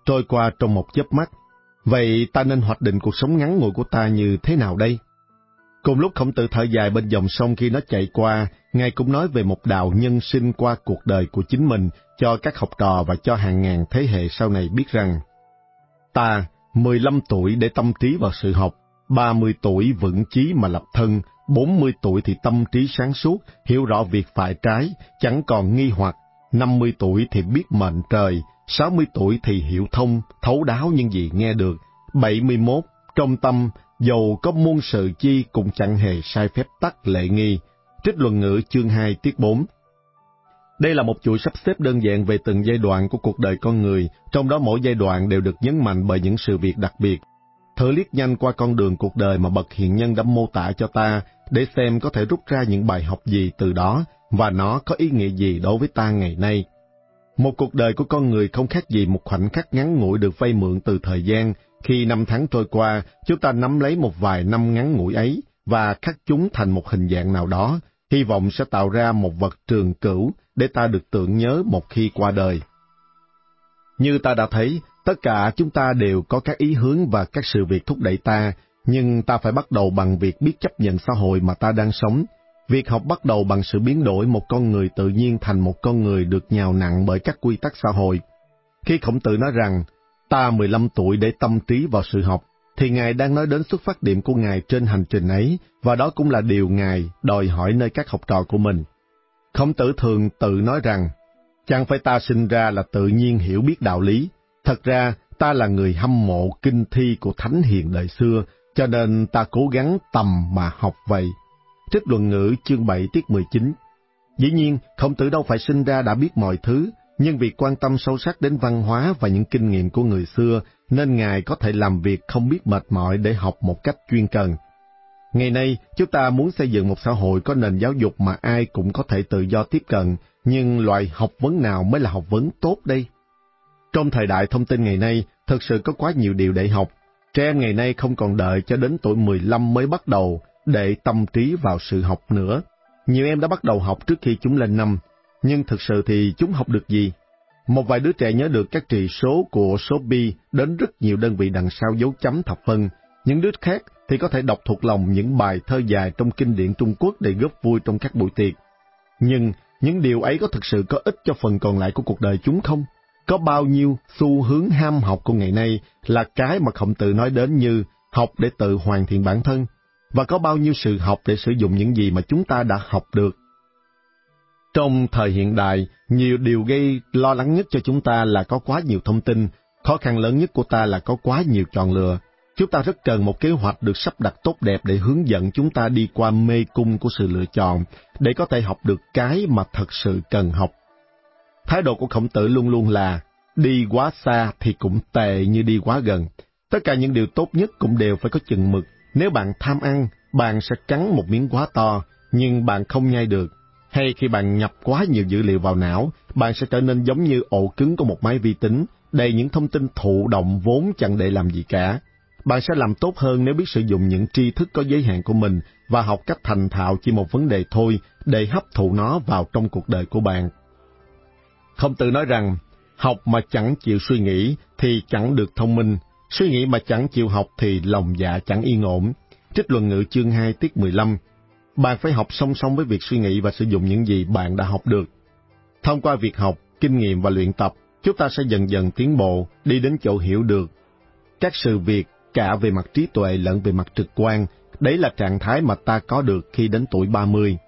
Speaker 1: trôi qua trong một chớp mắt. Vậy ta nên hoạch định cuộc sống ngắn ngủi của ta như thế nào đây? Cùng lúc Khổng Tử thở dài bên dòng sông khi nó chạy qua, Ngài cũng nói về một đạo nhân sinh qua cuộc đời của chính mình cho các học trò và cho hàng ngàn thế hệ sau này biết rằng: ta, 15 tuổi để tâm trí vào sự học, 30 tuổi vững chí mà lập thân, 40 tuổi thì tâm trí sáng suốt, hiểu rõ việc phải trái, chẳng còn nghi hoặc, 50 tuổi thì biết mệnh trời, 60 tuổi thì hiểu thông, thấu đáo những gì nghe được, 71, trong tâm, dầu có muôn sự chi cũng chẳng hề sai phép tắc lệ nghi. Trích Luận Ngữ chương 2 tiết 4. Đây là một chuỗi sắp xếp đơn giản về từng giai đoạn của cuộc đời con người, trong đó mỗi giai đoạn đều được nhấn mạnh bởi những sự việc đặc biệt. Thử liếc nhanh qua con đường cuộc đời mà bậc hiền nhân đã mô tả cho ta, để xem có thể rút ra những bài học gì từ đó, và nó có ý nghĩa gì đối với ta ngày nay. Một cuộc đời của con người không khác gì một khoảnh khắc ngắn ngủi được vay mượn từ thời gian. Khi năm tháng trôi qua, chúng ta nắm lấy một vài năm ngắn ngủi ấy và khắc chúng thành một hình dạng nào đó, hy vọng sẽ tạo ra một vật trường cửu để ta được tưởng nhớ một khi qua đời. Như ta đã thấy, tất cả chúng ta đều có các ý hướng và các sự việc thúc đẩy ta, nhưng ta phải bắt đầu bằng việc biết chấp nhận xã hội mà ta đang sống. Việc học bắt đầu bằng sự biến đổi một con người tự nhiên thành một con người được nhào nặng bởi các quy tắc xã hội. Khi Khổng Tử nói rằng, ta 15 tuổi để tâm trí vào sự học, thì Ngài đang nói đến xuất phát điểm của Ngài trên hành trình ấy, và đó cũng là điều Ngài đòi hỏi nơi các học trò của mình. Khổng Tử thường tự nói rằng, chẳng phải ta sinh ra là tự nhiên hiểu biết đạo lý, thật ra ta là người hâm mộ kinh thi của thánh hiền đời xưa, cho nên ta cố gắng tầm mà học vậy. Trích Luận Ngữ chương 7 tiết 19. Dĩ nhiên, Khổng Tử đâu phải sinh ra đã biết mọi thứ, nhưng vì quan tâm sâu sắc đến văn hóa và những kinh nghiệm của người xưa, nên Ngài có thể làm việc không biết mệt mỏi để học một cách chuyên cần. Ngày nay, chúng ta muốn xây dựng một xã hội có nền giáo dục mà ai cũng có thể tự do tiếp cận, nhưng loại học vấn nào mới là học vấn tốt đây? Trong thời đại thông tin ngày nay, thực sự có quá nhiều điều để học. Trẻ em ngày nay không còn đợi cho đến tuổi 15 mới bắt đầu để tâm trí vào sự học nữa. Nhiều em đã bắt đầu học trước khi chúng lên năm, nhưng thực sự thì chúng học được gì? Một vài đứa trẻ nhớ được các trị số của số pi đến rất nhiều đơn vị đằng sau dấu chấm thập phân. Những đứa khác thì có thể đọc thuộc lòng những bài thơ dài trong kinh điển Trung Quốc để góp vui trong các buổi tiệc. Nhưng những điều ấy có thực sự có ích cho phần còn lại của cuộc đời chúng không? Có bao nhiêu xu hướng ham học của ngày nay là cái mà Khổng Tử nói đến như học để tự hoàn thiện bản thân, và có bao nhiêu sự học để sử dụng những gì mà chúng ta đã học được. Trong thời hiện đại, nhiều điều gây lo lắng nhất cho chúng ta là có quá nhiều thông tin, khó khăn lớn nhất của ta là có quá nhiều chọn lựa. Chúng ta rất cần một kế hoạch được sắp đặt tốt đẹp để hướng dẫn chúng ta đi qua mê cung của sự lựa chọn, để có thể học được cái mà thật sự cần học. Thái độ của Khổng Tử luôn luôn là, đi quá xa thì cũng tệ như đi quá gần. Tất cả những điều tốt nhất cũng đều phải có chừng mực. Nếu bạn tham ăn, bạn sẽ cắn một miếng quá to, nhưng bạn không nhai được. Hay khi bạn nhập quá nhiều dữ liệu vào não, bạn sẽ trở nên giống như ổ cứng của một máy vi tính, đầy những thông tin thụ động vốn chẳng để làm gì cả. Bạn sẽ làm tốt hơn nếu biết sử dụng những tri thức có giới hạn của mình và học cách thành thạo chỉ một vấn đề thôi để hấp thụ nó vào trong cuộc đời của bạn. Khổng Tử nói rằng, học mà chẳng chịu suy nghĩ thì chẳng được thông minh, suy nghĩ mà chẳng chịu học thì lòng dạ chẳng yên ổn. Trích Luận Ngữ chương 2 tiết 15. Bạn phải học song song với việc suy nghĩ và sử dụng những gì bạn đã học được. Thông qua việc học, kinh nghiệm và luyện tập, chúng ta sẽ dần dần tiến bộ, đi đến chỗ hiểu được các sự việc cả về mặt trí tuệ lẫn về mặt trực quan. Đấy là trạng thái mà ta có được khi đến tuổi 30.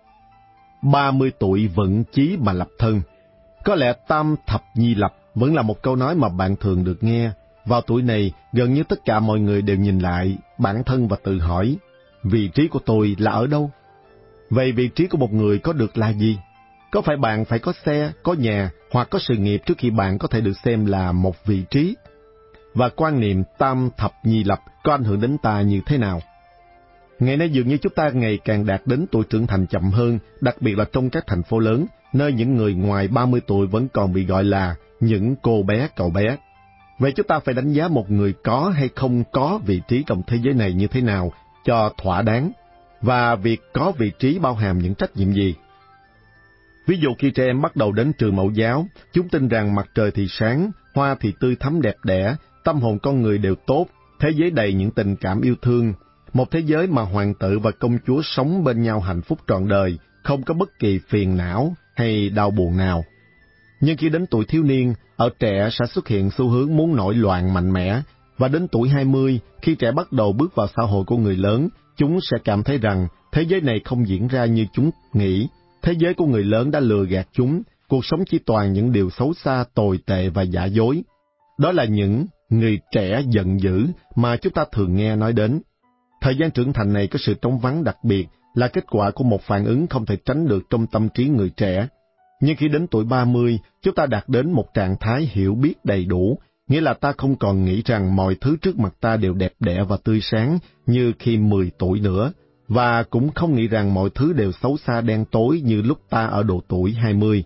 Speaker 1: 30 tuổi vững chí mà lập thân. Có lẽ tam thập nhi lập vẫn là một câu nói mà bạn thường được nghe. Vào tuổi này, gần như tất cả mọi người đều nhìn lại bản thân và tự hỏi, vị trí của tôi là ở đâu? Vậy vị trí của một người có được là gì? Có phải bạn phải có xe, có nhà hoặc có sự nghiệp trước khi bạn có thể được xem là một vị trí? Và quan niệm tam thập nhi lập có ảnh hưởng đến ta như thế nào? Ngày nay dường như chúng ta ngày càng đạt đến tuổi trưởng thành chậm hơn, đặc biệt là trong các thành phố lớn, nơi những người ngoài 30 tuổi vẫn còn bị gọi là những cô bé cậu bé. Vậy chúng ta phải đánh giá một người có hay không có vị trí trong thế giới này như thế nào cho thỏa đáng, và việc có vị trí bao hàm những trách nhiệm gì? Ví dụ khi trẻ em bắt đầu đến trường mẫu giáo, chúng tin rằng mặt trời thì sáng, hoa thì tươi thắm đẹp đẽ, tâm hồn con người đều tốt, thế giới đầy những tình cảm yêu thương. Một thế giới mà hoàng tử và công chúa sống bên nhau hạnh phúc trọn đời, không có bất kỳ phiền não hay đau buồn nào. Nhưng khi đến tuổi thiếu niên, ở trẻ sẽ xuất hiện xu hướng muốn nổi loạn mạnh mẽ, và đến tuổi 20, khi trẻ bắt đầu bước vào xã hội của người lớn, chúng sẽ cảm thấy rằng thế giới này không diễn ra như chúng nghĩ. Thế giới của người lớn đã lừa gạt chúng, cuộc sống chỉ toàn những điều xấu xa, tồi tệ và giả dối. Đó là những người trẻ giận dữ mà chúng ta thường nghe nói đến. Thời gian trưởng thành này có sự trống vắng đặc biệt, là kết quả của một phản ứng không thể tránh được trong tâm trí người trẻ. Nhưng khi đến tuổi 30, chúng ta đạt đến một trạng thái hiểu biết đầy đủ, nghĩa là ta không còn nghĩ rằng mọi thứ trước mặt ta đều đẹp đẽ và tươi sáng như khi 10 tuổi nữa, và cũng không nghĩ rằng mọi thứ đều xấu xa đen tối như lúc ta ở độ tuổi 20.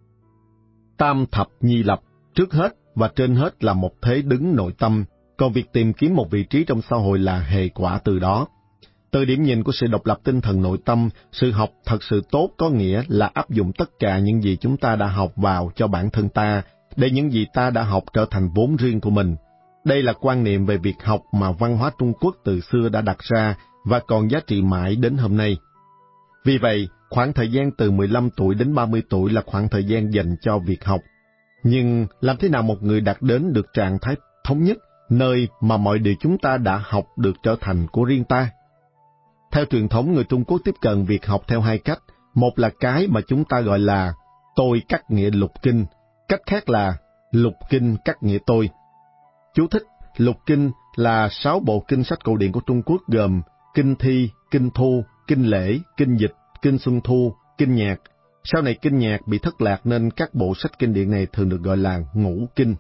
Speaker 1: Tam thập nhi lập, trước hết và trên hết là một thế đứng nội tâm, còn việc tìm kiếm một vị trí trong xã hội là hệ quả từ đó. Từ điểm nhìn của sự độc lập tinh thần nội tâm, sự học thật sự tốt có nghĩa là áp dụng tất cả những gì chúng ta đã học vào cho bản thân ta, để những gì ta đã học trở thành vốn riêng của mình. Đây là quan niệm về việc học mà văn hóa Trung Quốc từ xưa đã đặt ra và còn giá trị mãi đến hôm nay. Vì vậy, khoảng thời gian từ 15 tuổi đến 30 tuổi là khoảng thời gian dành cho việc học. Nhưng làm thế nào một người đạt đến được trạng thái thống nhất, nơi mà mọi điều chúng ta đã học được trở thành của riêng ta? Theo truyền thống, người Trung Quốc tiếp cận việc học theo hai cách. Một là cái mà chúng ta gọi là tôi cắt nghĩa lục kinh, cách khác là lục kinh cắt nghĩa tôi. Chú thích: lục kinh là 6 bộ kinh sách cổ điển của Trung Quốc gồm kinh thi, kinh thu, kinh lễ, kinh dịch, kinh xuân thu, kinh nhạc. Sau này kinh nhạc bị thất lạc nên các bộ sách kinh điển này thường được gọi là ngũ kinh.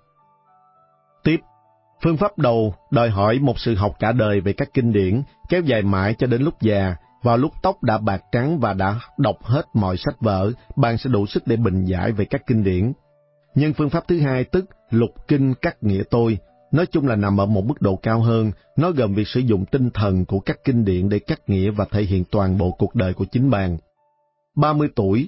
Speaker 1: Tiếp, phương pháp đầu đòi hỏi một sự học cả đời về các kinh điển, kéo dài mãi cho đến lúc già. Vào lúc tóc đã bạc trắng và đã đọc hết mọi sách vở, bạn sẽ đủ sức để bình giải về các kinh điển. Nhưng phương pháp thứ hai, tức lục kinh cắt nghĩa tôi, nói chung là nằm ở một mức độ cao hơn. Nó gồm việc sử dụng tinh thần của các kinh điển để cắt nghĩa và thể hiện toàn bộ cuộc đời của chính bạn. 30 tuổi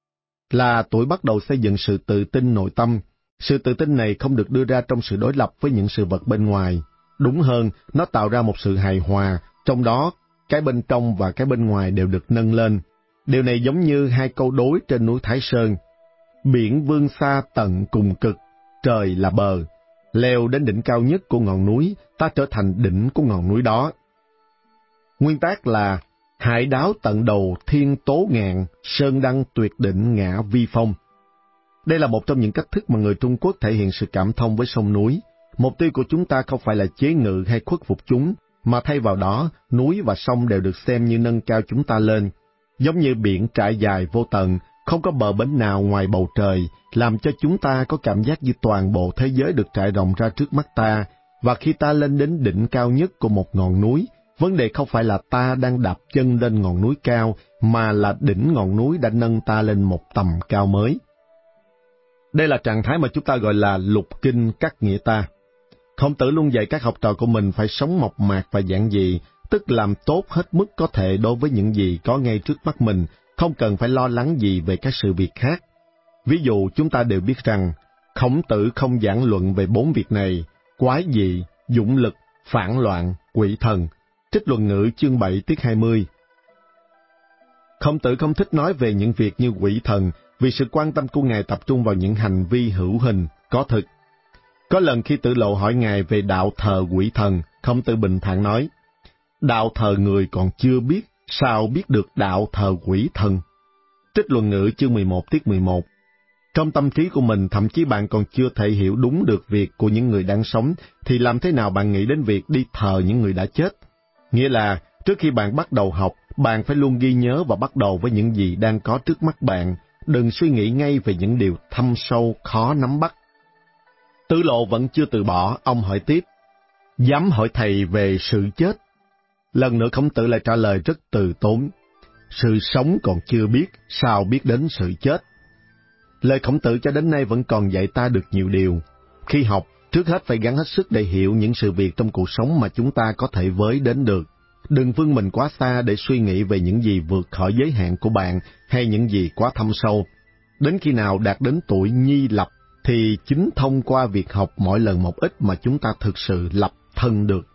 Speaker 1: là tuổi bắt đầu xây dựng sự tự tin nội tâm. Sự tự tin này không được đưa ra trong sự đối lập với những sự vật bên ngoài. Đúng hơn, nó tạo ra một sự hài hòa, trong đó cái bên trong và cái bên ngoài đều được nâng lên. Điều này giống như hai câu đối trên núi Thái Sơn. Biển vươn xa tận cùng cực, trời là bờ. Leo đến đỉnh cao nhất của ngọn núi, ta trở thành đỉnh của ngọn núi đó. Nguyên tắc là hải đáo tận đầu thiên tố ngạn, sơn đăng tuyệt đỉnh ngã vi phong. Đây là một trong những cách thức mà người Trung Quốc thể hiện sự cảm thông với sông núi. Mục tiêu của chúng ta không phải là chế ngự hay khuất phục chúng, mà thay vào đó, núi và sông đều được xem như nâng cao chúng ta lên. Giống như biển trải dài vô tận, không có bờ bến nào ngoài bầu trời, làm cho chúng ta có cảm giác như toàn bộ thế giới được trải rộng ra trước mắt ta. Và khi ta lên đến đỉnh cao nhất của một ngọn núi, vấn đề không phải là ta đang đạp chân lên ngọn núi cao, mà là đỉnh ngọn núi đã nâng ta lên một tầm cao mới. Đây là trạng thái mà chúng ta gọi là lục kinh cắt nghĩa ta. Khổng Tử luôn dạy các học trò của mình phải sống mộc mạc và giản dị, tức làm tốt hết mức có thể đối với những gì có ngay trước mắt mình, không cần phải lo lắng gì về các sự việc khác. Ví dụ, chúng ta đều biết rằng, Khổng Tử không giảng luận về 4 việc này: quái dị, dũng lực, phản loạn, quỷ thần. Trích Luận Ngữ chương 7 tiết 20. Khổng Tử không thích nói về những việc như quỷ thần, vì sự quan tâm của Ngài tập trung vào những hành vi hữu hình, có thực. Có lần khi Tử Lộ hỏi Ngài về đạo thờ quỷ thần, Khổng Tử bình thản nói: đạo thờ người còn chưa biết, sao biết được đạo thờ quỷ thần? Trích Luận Ngữ chương 11 tiết 11. Trong tâm trí của mình, thậm chí bạn còn chưa thể hiểu đúng được việc của những người đang sống, thì làm thế nào bạn nghĩ đến việc đi thờ những người đã chết? Nghĩa là, trước khi bạn bắt đầu học, bạn phải luôn ghi nhớ và bắt đầu với những gì đang có trước mắt bạn. Đừng suy nghĩ ngay về những điều thâm sâu, khó nắm bắt. Tử Lộ vẫn chưa từ bỏ, ông hỏi tiếp: dám hỏi thầy về sự chết? Lần nữa Khổng Tử lại trả lời rất từ tốn: sự sống còn chưa biết, sao biết đến sự chết? Lời Khổng Tử cho đến nay vẫn còn dạy ta được nhiều điều. Khi học, trước hết phải gắng hết sức để hiểu những sự việc trong cuộc sống mà chúng ta có thể với đến được. Đừng vươn mình quá xa để suy nghĩ về những gì vượt khỏi giới hạn của bạn hay những gì quá thâm sâu. Đến khi nào đạt đến tuổi nhi lập thì chính thông qua việc học mỗi lần một ít mà chúng ta thực sự lập thân được.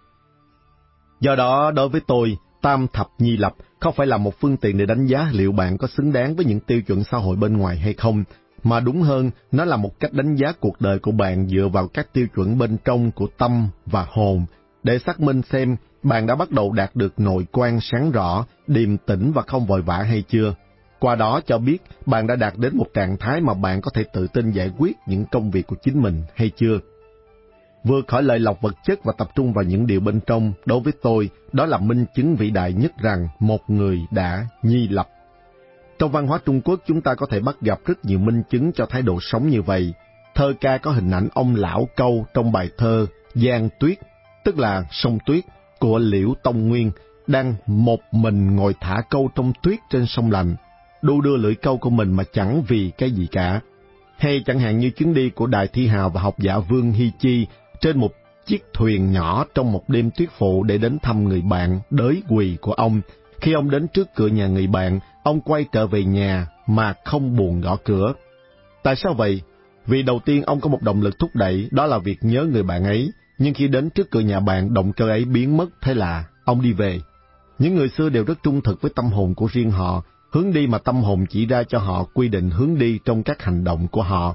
Speaker 1: Do đó, đối với tôi, tam thập nhi lập không phải là một phương tiện để đánh giá liệu bạn có xứng đáng với những tiêu chuẩn xã hội bên ngoài hay không, mà đúng hơn, nó là một cách đánh giá cuộc đời của bạn dựa vào các tiêu chuẩn bên trong của tâm và hồn, để xác minh xem bạn đã bắt đầu đạt được nội quan sáng rõ, điềm tĩnh và không vội vã hay chưa. Qua đó cho biết bạn đã đạt đến một trạng thái mà bạn có thể tự tin giải quyết những công việc của chính mình hay chưa. Vượt khỏi lợi lộc vật chất và tập trung vào những điều bên trong, đối với tôi, đó là minh chứng vĩ đại nhất rằng một người đã nhi lập. Trong văn hóa Trung Quốc, chúng ta có thể bắt gặp rất nhiều minh chứng cho thái độ sống như vậy. Thơ ca có hình ảnh ông lão Câu trong bài thơ Giang Tuyết, tức là sông Tuyết, của Liễu Tông Nguyên, đang một mình ngồi thả câu trong tuyết trên sông lạnh, đu đưa lưỡi câu của mình mà chẳng vì cái gì cả. Hay chẳng hạn như chuyến đi của Đại Thi Hào và học giả Vương Hy Chi trên một chiếc thuyền nhỏ trong một đêm tuyết phụ để đến thăm người bạn đới quỳ của ông. Khi ông đến trước cửa nhà người bạn, ông quay trở về nhà mà không buồn gõ cửa. Tại sao vậy? Vì đầu tiên ông có một động lực thúc đẩy, đó là việc nhớ người bạn ấy. Nhưng khi đến trước cửa nhà bạn, động cơ ấy biến mất, thế là ông đi về. Những người xưa đều rất trung thực với tâm hồn của riêng họ, hướng đi mà tâm hồn chỉ ra cho họ quy định hướng đi trong các hành động của họ.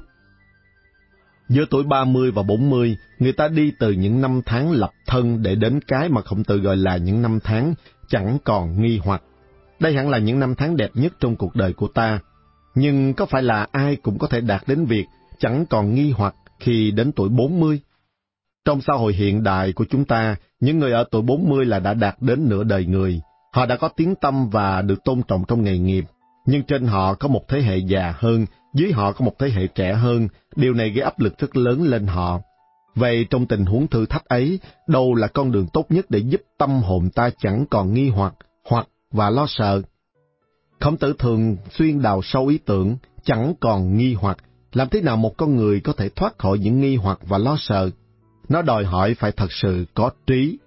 Speaker 1: Giữa tuổi 30 và 40, người ta đi từ những năm tháng lập thân để đến cái mà Khổng Tử gọi là những năm tháng chẳng còn nghi hoặc. Đây hẳn là những năm tháng đẹp nhất trong cuộc đời của ta. Nhưng có phải là ai cũng có thể đạt đến việc chẳng còn nghi hoặc khi đến tuổi 40? Trong xã hội hiện đại của chúng ta, những người ở tuổi 40 là đã đạt đến nửa đời người. Họ đã có tiếng tăm và được tôn trọng trong nghề nghiệp. Nhưng trên họ có một thế hệ già hơn, dưới họ có một thế hệ trẻ hơn. Điều này gây áp lực rất lớn lên họ. Vậy trong tình huống thử thách ấy, đâu là con đường tốt nhất để giúp tâm hồn ta chẳng còn nghi hoặc và lo sợ? Khổng Tử thường xuyên đào sâu ý tưởng chẳng còn nghi hoặc. Làm thế nào một con người có thể thoát khỏi những nghi hoặc và lo sợ? Nó đòi hỏi phải thật sự có trí.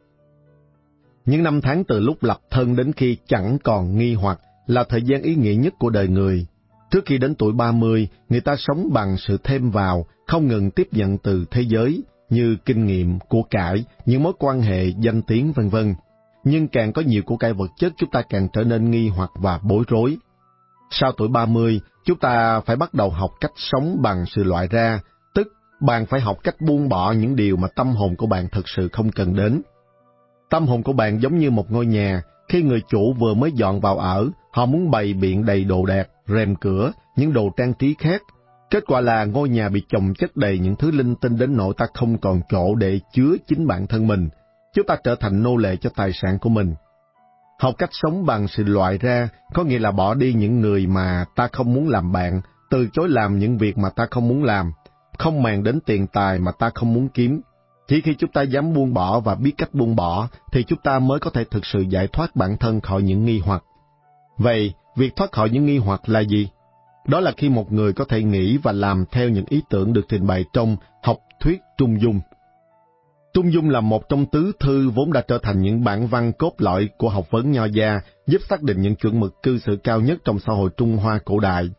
Speaker 1: Những năm tháng từ lúc lập thân đến khi chẳng còn nghi hoặc là thời gian ý nghĩa nhất của đời người. Trước khi đến tuổi 30, người ta sống bằng sự thêm vào, không ngừng tiếp nhận từ thế giới, như kinh nghiệm, của cải, những mối quan hệ, danh tiếng v.v. Nhưng càng có nhiều của cải vật chất, chúng ta càng trở nên nghi hoặc và bối rối. Sau tuổi 30, chúng ta phải bắt đầu học cách sống bằng sự loại ra, tức bạn phải học cách buông bỏ những điều mà tâm hồn của bạn thực sự không cần đến. Tâm hồn của bạn giống như một ngôi nhà, khi người chủ vừa mới dọn vào ở, họ muốn bày biện đầy đồ đạc, rèm cửa, những đồ trang trí khác. Kết quả là ngôi nhà bị chồng chất đầy những thứ linh tinh đến nỗi ta không còn chỗ để chứa chính bản thân mình. Chúng ta trở thành nô lệ cho tài sản của mình. Học cách sống bằng sự loại ra có nghĩa là bỏ đi những người mà ta không muốn làm bạn, từ chối làm những việc mà ta không muốn làm, không màng đến tiền tài mà ta không muốn kiếm. Chỉ khi chúng ta dám buông bỏ và biết cách buông bỏ, thì chúng ta mới có thể thực sự giải thoát bản thân khỏi những nghi hoặc. Vậy, việc thoát khỏi những nghi hoặc là gì? Đó là khi một người có thể nghĩ và làm theo những ý tưởng được trình bày trong học thuyết Trung Dung. Trung Dung là một trong tứ thư vốn đã trở thành những bản văn cốt lõi của học vấn Nho gia, giúp xác định những chuẩn mực cư xử cao nhất trong xã hội Trung Hoa cổ đại.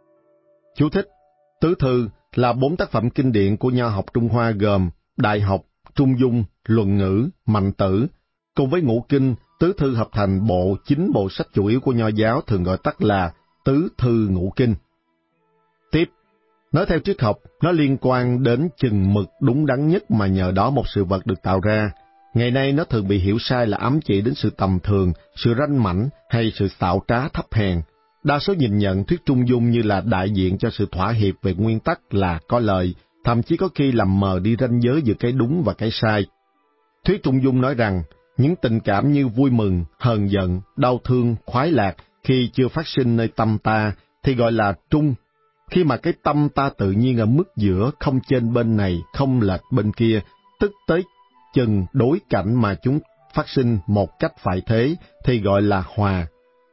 Speaker 1: Chú thích: tứ thư là 4 tác phẩm kinh điển của Nho học Trung Hoa gồm Đại học, Trung Dung, Luận ngữ, Mạnh tử. Cùng với Ngũ kinh, tứ thư hợp thành chín bộ sách chủ yếu của Nho giáo, thường gọi tắt là tứ thư Ngũ kinh. Tiếp, nói theo triết học, nó liên quan đến chừng mực đúng đắn nhất mà nhờ đó một sự vật được tạo ra. Ngày nay nó thường bị hiểu sai là ám chỉ đến sự tầm thường, sự ranh mãnh hay sự xảo trá thấp hèn. Đa số nhìn nhận thuyết Trung Dung như là đại diện cho sự thỏa hiệp về nguyên tắc là có lợi, thậm chí có khi làm mờ đi ranh giới giữa cái đúng và cái sai. Thuyết Trung Dung nói rằng, những tình cảm như vui mừng, hờn giận, đau thương, khoái lạc khi chưa phát sinh nơi tâm ta thì gọi là trung. Khi mà cái tâm ta tự nhiên ở mức giữa, không trên bên này, không lệch bên kia, tức tới chừng đối cảnh mà chúng phát sinh một cách phải thế, thì gọi là hòa.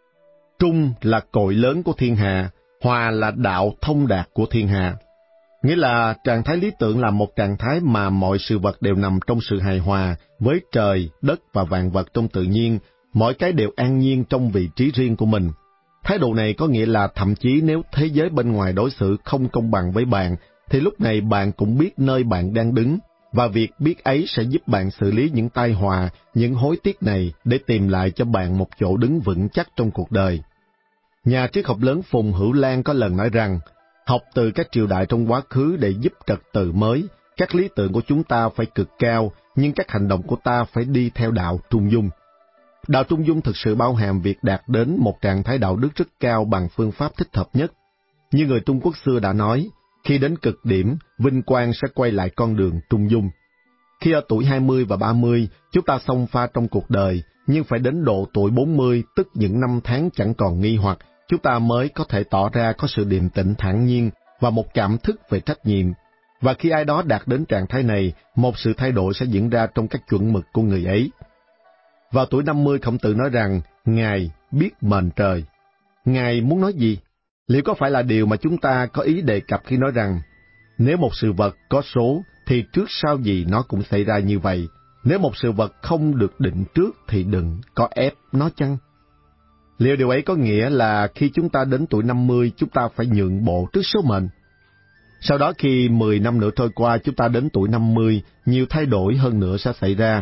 Speaker 1: Trung là cội lớn của thiên hạ, hòa là đạo thông đạt của thiên hạ. Nghĩa là trạng thái lý tưởng là một trạng thái mà mọi sự vật đều nằm trong sự hài hòa với trời, đất và vạn vật trong tự nhiên, mỗi cái đều an nhiên trong vị trí riêng của mình. Thái độ này có nghĩa là thậm chí nếu thế giới bên ngoài đối xử không công bằng với bạn, thì lúc này bạn cũng biết nơi bạn đang đứng, và việc biết ấy sẽ giúp bạn xử lý những tai họa, những hối tiếc này để tìm lại cho bạn một chỗ đứng vững chắc trong cuộc đời. Nhà triết học lớn Phùng Hữu Lan có lần nói rằng, học từ các triều đại trong quá khứ để giúp trật tự mới, các lý tưởng của chúng ta phải cực cao, nhưng các hành động của ta phải đi theo đạo trung dung. Đạo trung dung thực sự bao hàm việc đạt đến một trạng thái đạo đức rất cao bằng phương pháp thích hợp nhất. Như người Trung Quốc xưa đã nói, khi đến cực điểm, vinh quang sẽ quay lại con đường trung dung. Khi ở tuổi 20 và 30, chúng ta xông pha trong cuộc đời, nhưng phải đến độ tuổi 40, tức những năm tháng chẳng còn nghi hoặc, chúng ta mới có thể tỏ ra có sự điềm tĩnh thản nhiên và một cảm thức về trách nhiệm. Và khi ai đó đạt đến trạng thái này, một sự thay đổi sẽ diễn ra trong các chuẩn mực của người ấy. Vào tuổi 50, Khổng Tử nói rằng, Ngài biết mệnh trời. Ngài muốn nói gì? Liệu có phải là điều mà chúng ta có ý đề cập khi nói rằng, nếu một sự vật có số, thì trước sau gì nó cũng xảy ra như vậy. Nếu một sự vật không được định trước, thì đừng có ép nó chăng? Liệu điều ấy có nghĩa là khi chúng ta đến tuổi 50, chúng ta phải nhượng bộ trước số mệnh? Sau đó khi 10 năm nữa trôi qua, chúng ta đến tuổi 50, nhiều thay đổi hơn nữa sẽ xảy ra.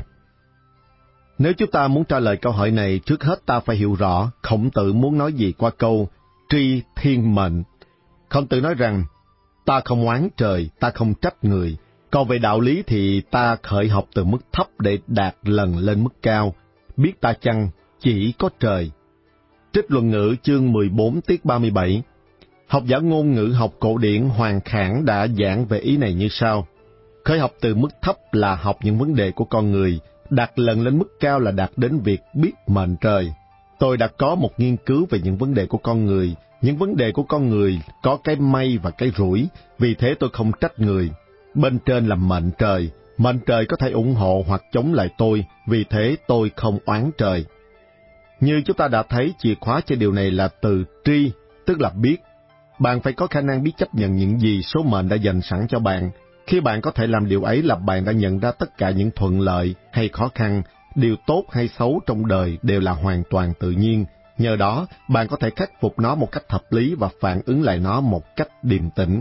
Speaker 1: Nếu chúng ta muốn trả lời câu hỏi này, trước hết ta phải hiểu rõ Khổng Tử muốn nói gì qua câu tri thiên mệnh. Khổng Tử nói rằng, ta không oán trời, ta không trách người. Còn về đạo lý thì ta khởi học từ mức thấp để đạt lần lên mức cao. Biết ta chăng, chỉ có trời. Trích Luận Ngữ chương 14 tiết 37. Học giả ngôn ngữ học cổ điển Hoàng Khảng đã giảng về ý này như sau. Khởi học từ mức thấp là học những vấn đề của con người, đạt lần lên mức cao là đạt đến việc biết mệnh trời. Tôi đã có một nghiên cứu về những vấn đề của con người. Những vấn đề của con người có cái may và cái rủi, vì thế tôi không trách người. Bên trên là mệnh trời có thể ủng hộ hoặc chống lại tôi, vì thế tôi không oán trời. Như chúng ta đã thấy, chìa khóa cho điều này là từ tri, tức là biết. Bạn phải có khả năng biết chấp nhận những gì số mệnh đã dành sẵn cho bạn. Khi bạn có thể làm điều ấy là bạn đã nhận ra tất cả những thuận lợi hay khó khăn, điều tốt hay xấu trong đời đều là hoàn toàn tự nhiên. Nhờ đó, bạn có thể khắc phục nó một cách hợp lý và phản ứng lại nó một cách điềm tĩnh.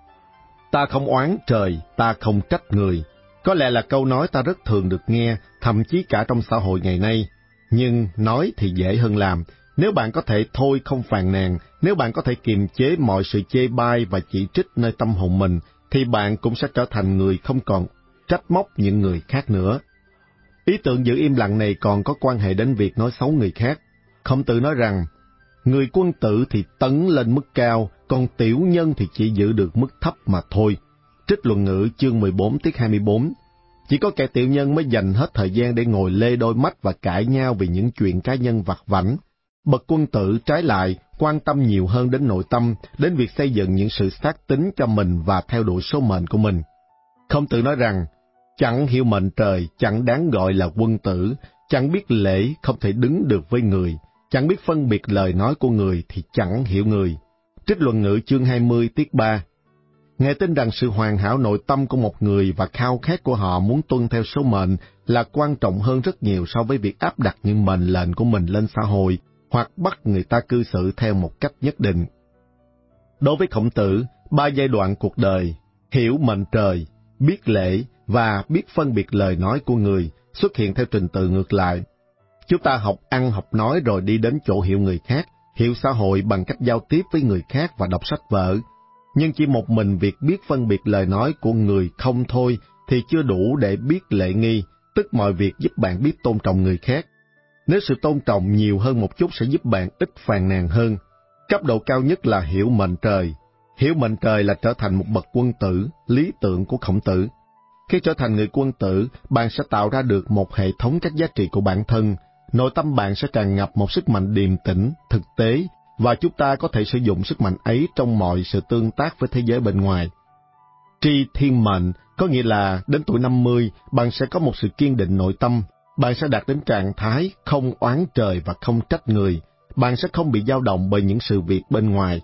Speaker 1: Ta không oán trời, ta không trách người. Có lẽ là câu nói ta rất thường được nghe, thậm chí cả trong xã hội ngày nay. Nhưng nói thì dễ hơn làm. Nếu bạn có thể thôi không phàn nàn, nếu bạn có thể kiềm chế mọi sự chê bai và chỉ trích nơi tâm hồn mình, thì bạn cũng sẽ trở thành người không còn trách móc những người khác nữa. Ý tưởng giữ im lặng này còn có quan hệ đến việc nói xấu người khác. Khổng Tử nói rằng, người quân tử thì tấn lên mức cao, còn tiểu nhân thì chỉ giữ được mức thấp mà thôi. Trích Luận Ngữ chương 14 tiết 24. Chỉ có kẻ tiểu nhân mới dành hết thời gian để ngồi lê đôi mắt và cãi nhau vì những chuyện cá nhân vặt vãnh. Bậc quân tử trái lại quan tâm nhiều hơn đến nội tâm, đến việc xây dựng những sự xác tín cho mình và theo đuổi số mệnh của mình. Khổng Tử nói rằng, chẳng hiểu mệnh trời, chẳng đáng gọi là quân tử, chẳng biết lễ, không thể đứng được với người, chẳng biết phân biệt lời nói của người thì chẳng hiểu người. Trích Luận Ngữ chương 20 tiết 3. Ngài tin rằng sự hoàn hảo nội tâm của một người và khao khát của họ muốn tuân theo số mệnh là quan trọng hơn rất nhiều so với việc áp đặt những mệnh lệnh của mình lên xã hội hoặc bắt người ta cư xử theo một cách nhất định. Đối với Khổng Tử, 3 giai đoạn cuộc đời, hiểu mệnh trời, biết lễ và biết phân biệt lời nói của người xuất hiện theo trình tự ngược lại. Chúng ta học ăn học nói rồi đi đến chỗ hiểu người khác, hiểu xã hội bằng cách giao tiếp với người khác và đọc sách vở. Nhưng chỉ một mình việc biết phân biệt lời nói của người không thôi thì chưa đủ để biết lễ nghi, tức mọi việc giúp bạn biết tôn trọng người khác. Nếu sự tôn trọng nhiều hơn một chút sẽ giúp bạn ít phàn nàn hơn. Cấp độ cao nhất là hiểu mệnh trời. Hiểu mệnh trời là trở thành một bậc quân tử, lý tưởng của Khổng Tử. Khi trở thành người quân tử, bạn sẽ tạo ra được một hệ thống các giá trị của bản thân. Nội tâm bạn sẽ tràn ngập một sức mạnh điềm tĩnh, thực tế, và chúng ta có thể sử dụng sức mạnh ấy trong mọi sự tương tác với thế giới bên ngoài. Tri thiên mệnh có nghĩa là đến tuổi 50, bạn sẽ có một sự kiên định nội tâm. Bạn sẽ đạt đến trạng thái không oán trời và không trách người. Bạn sẽ không bị dao động bởi những sự việc bên ngoài.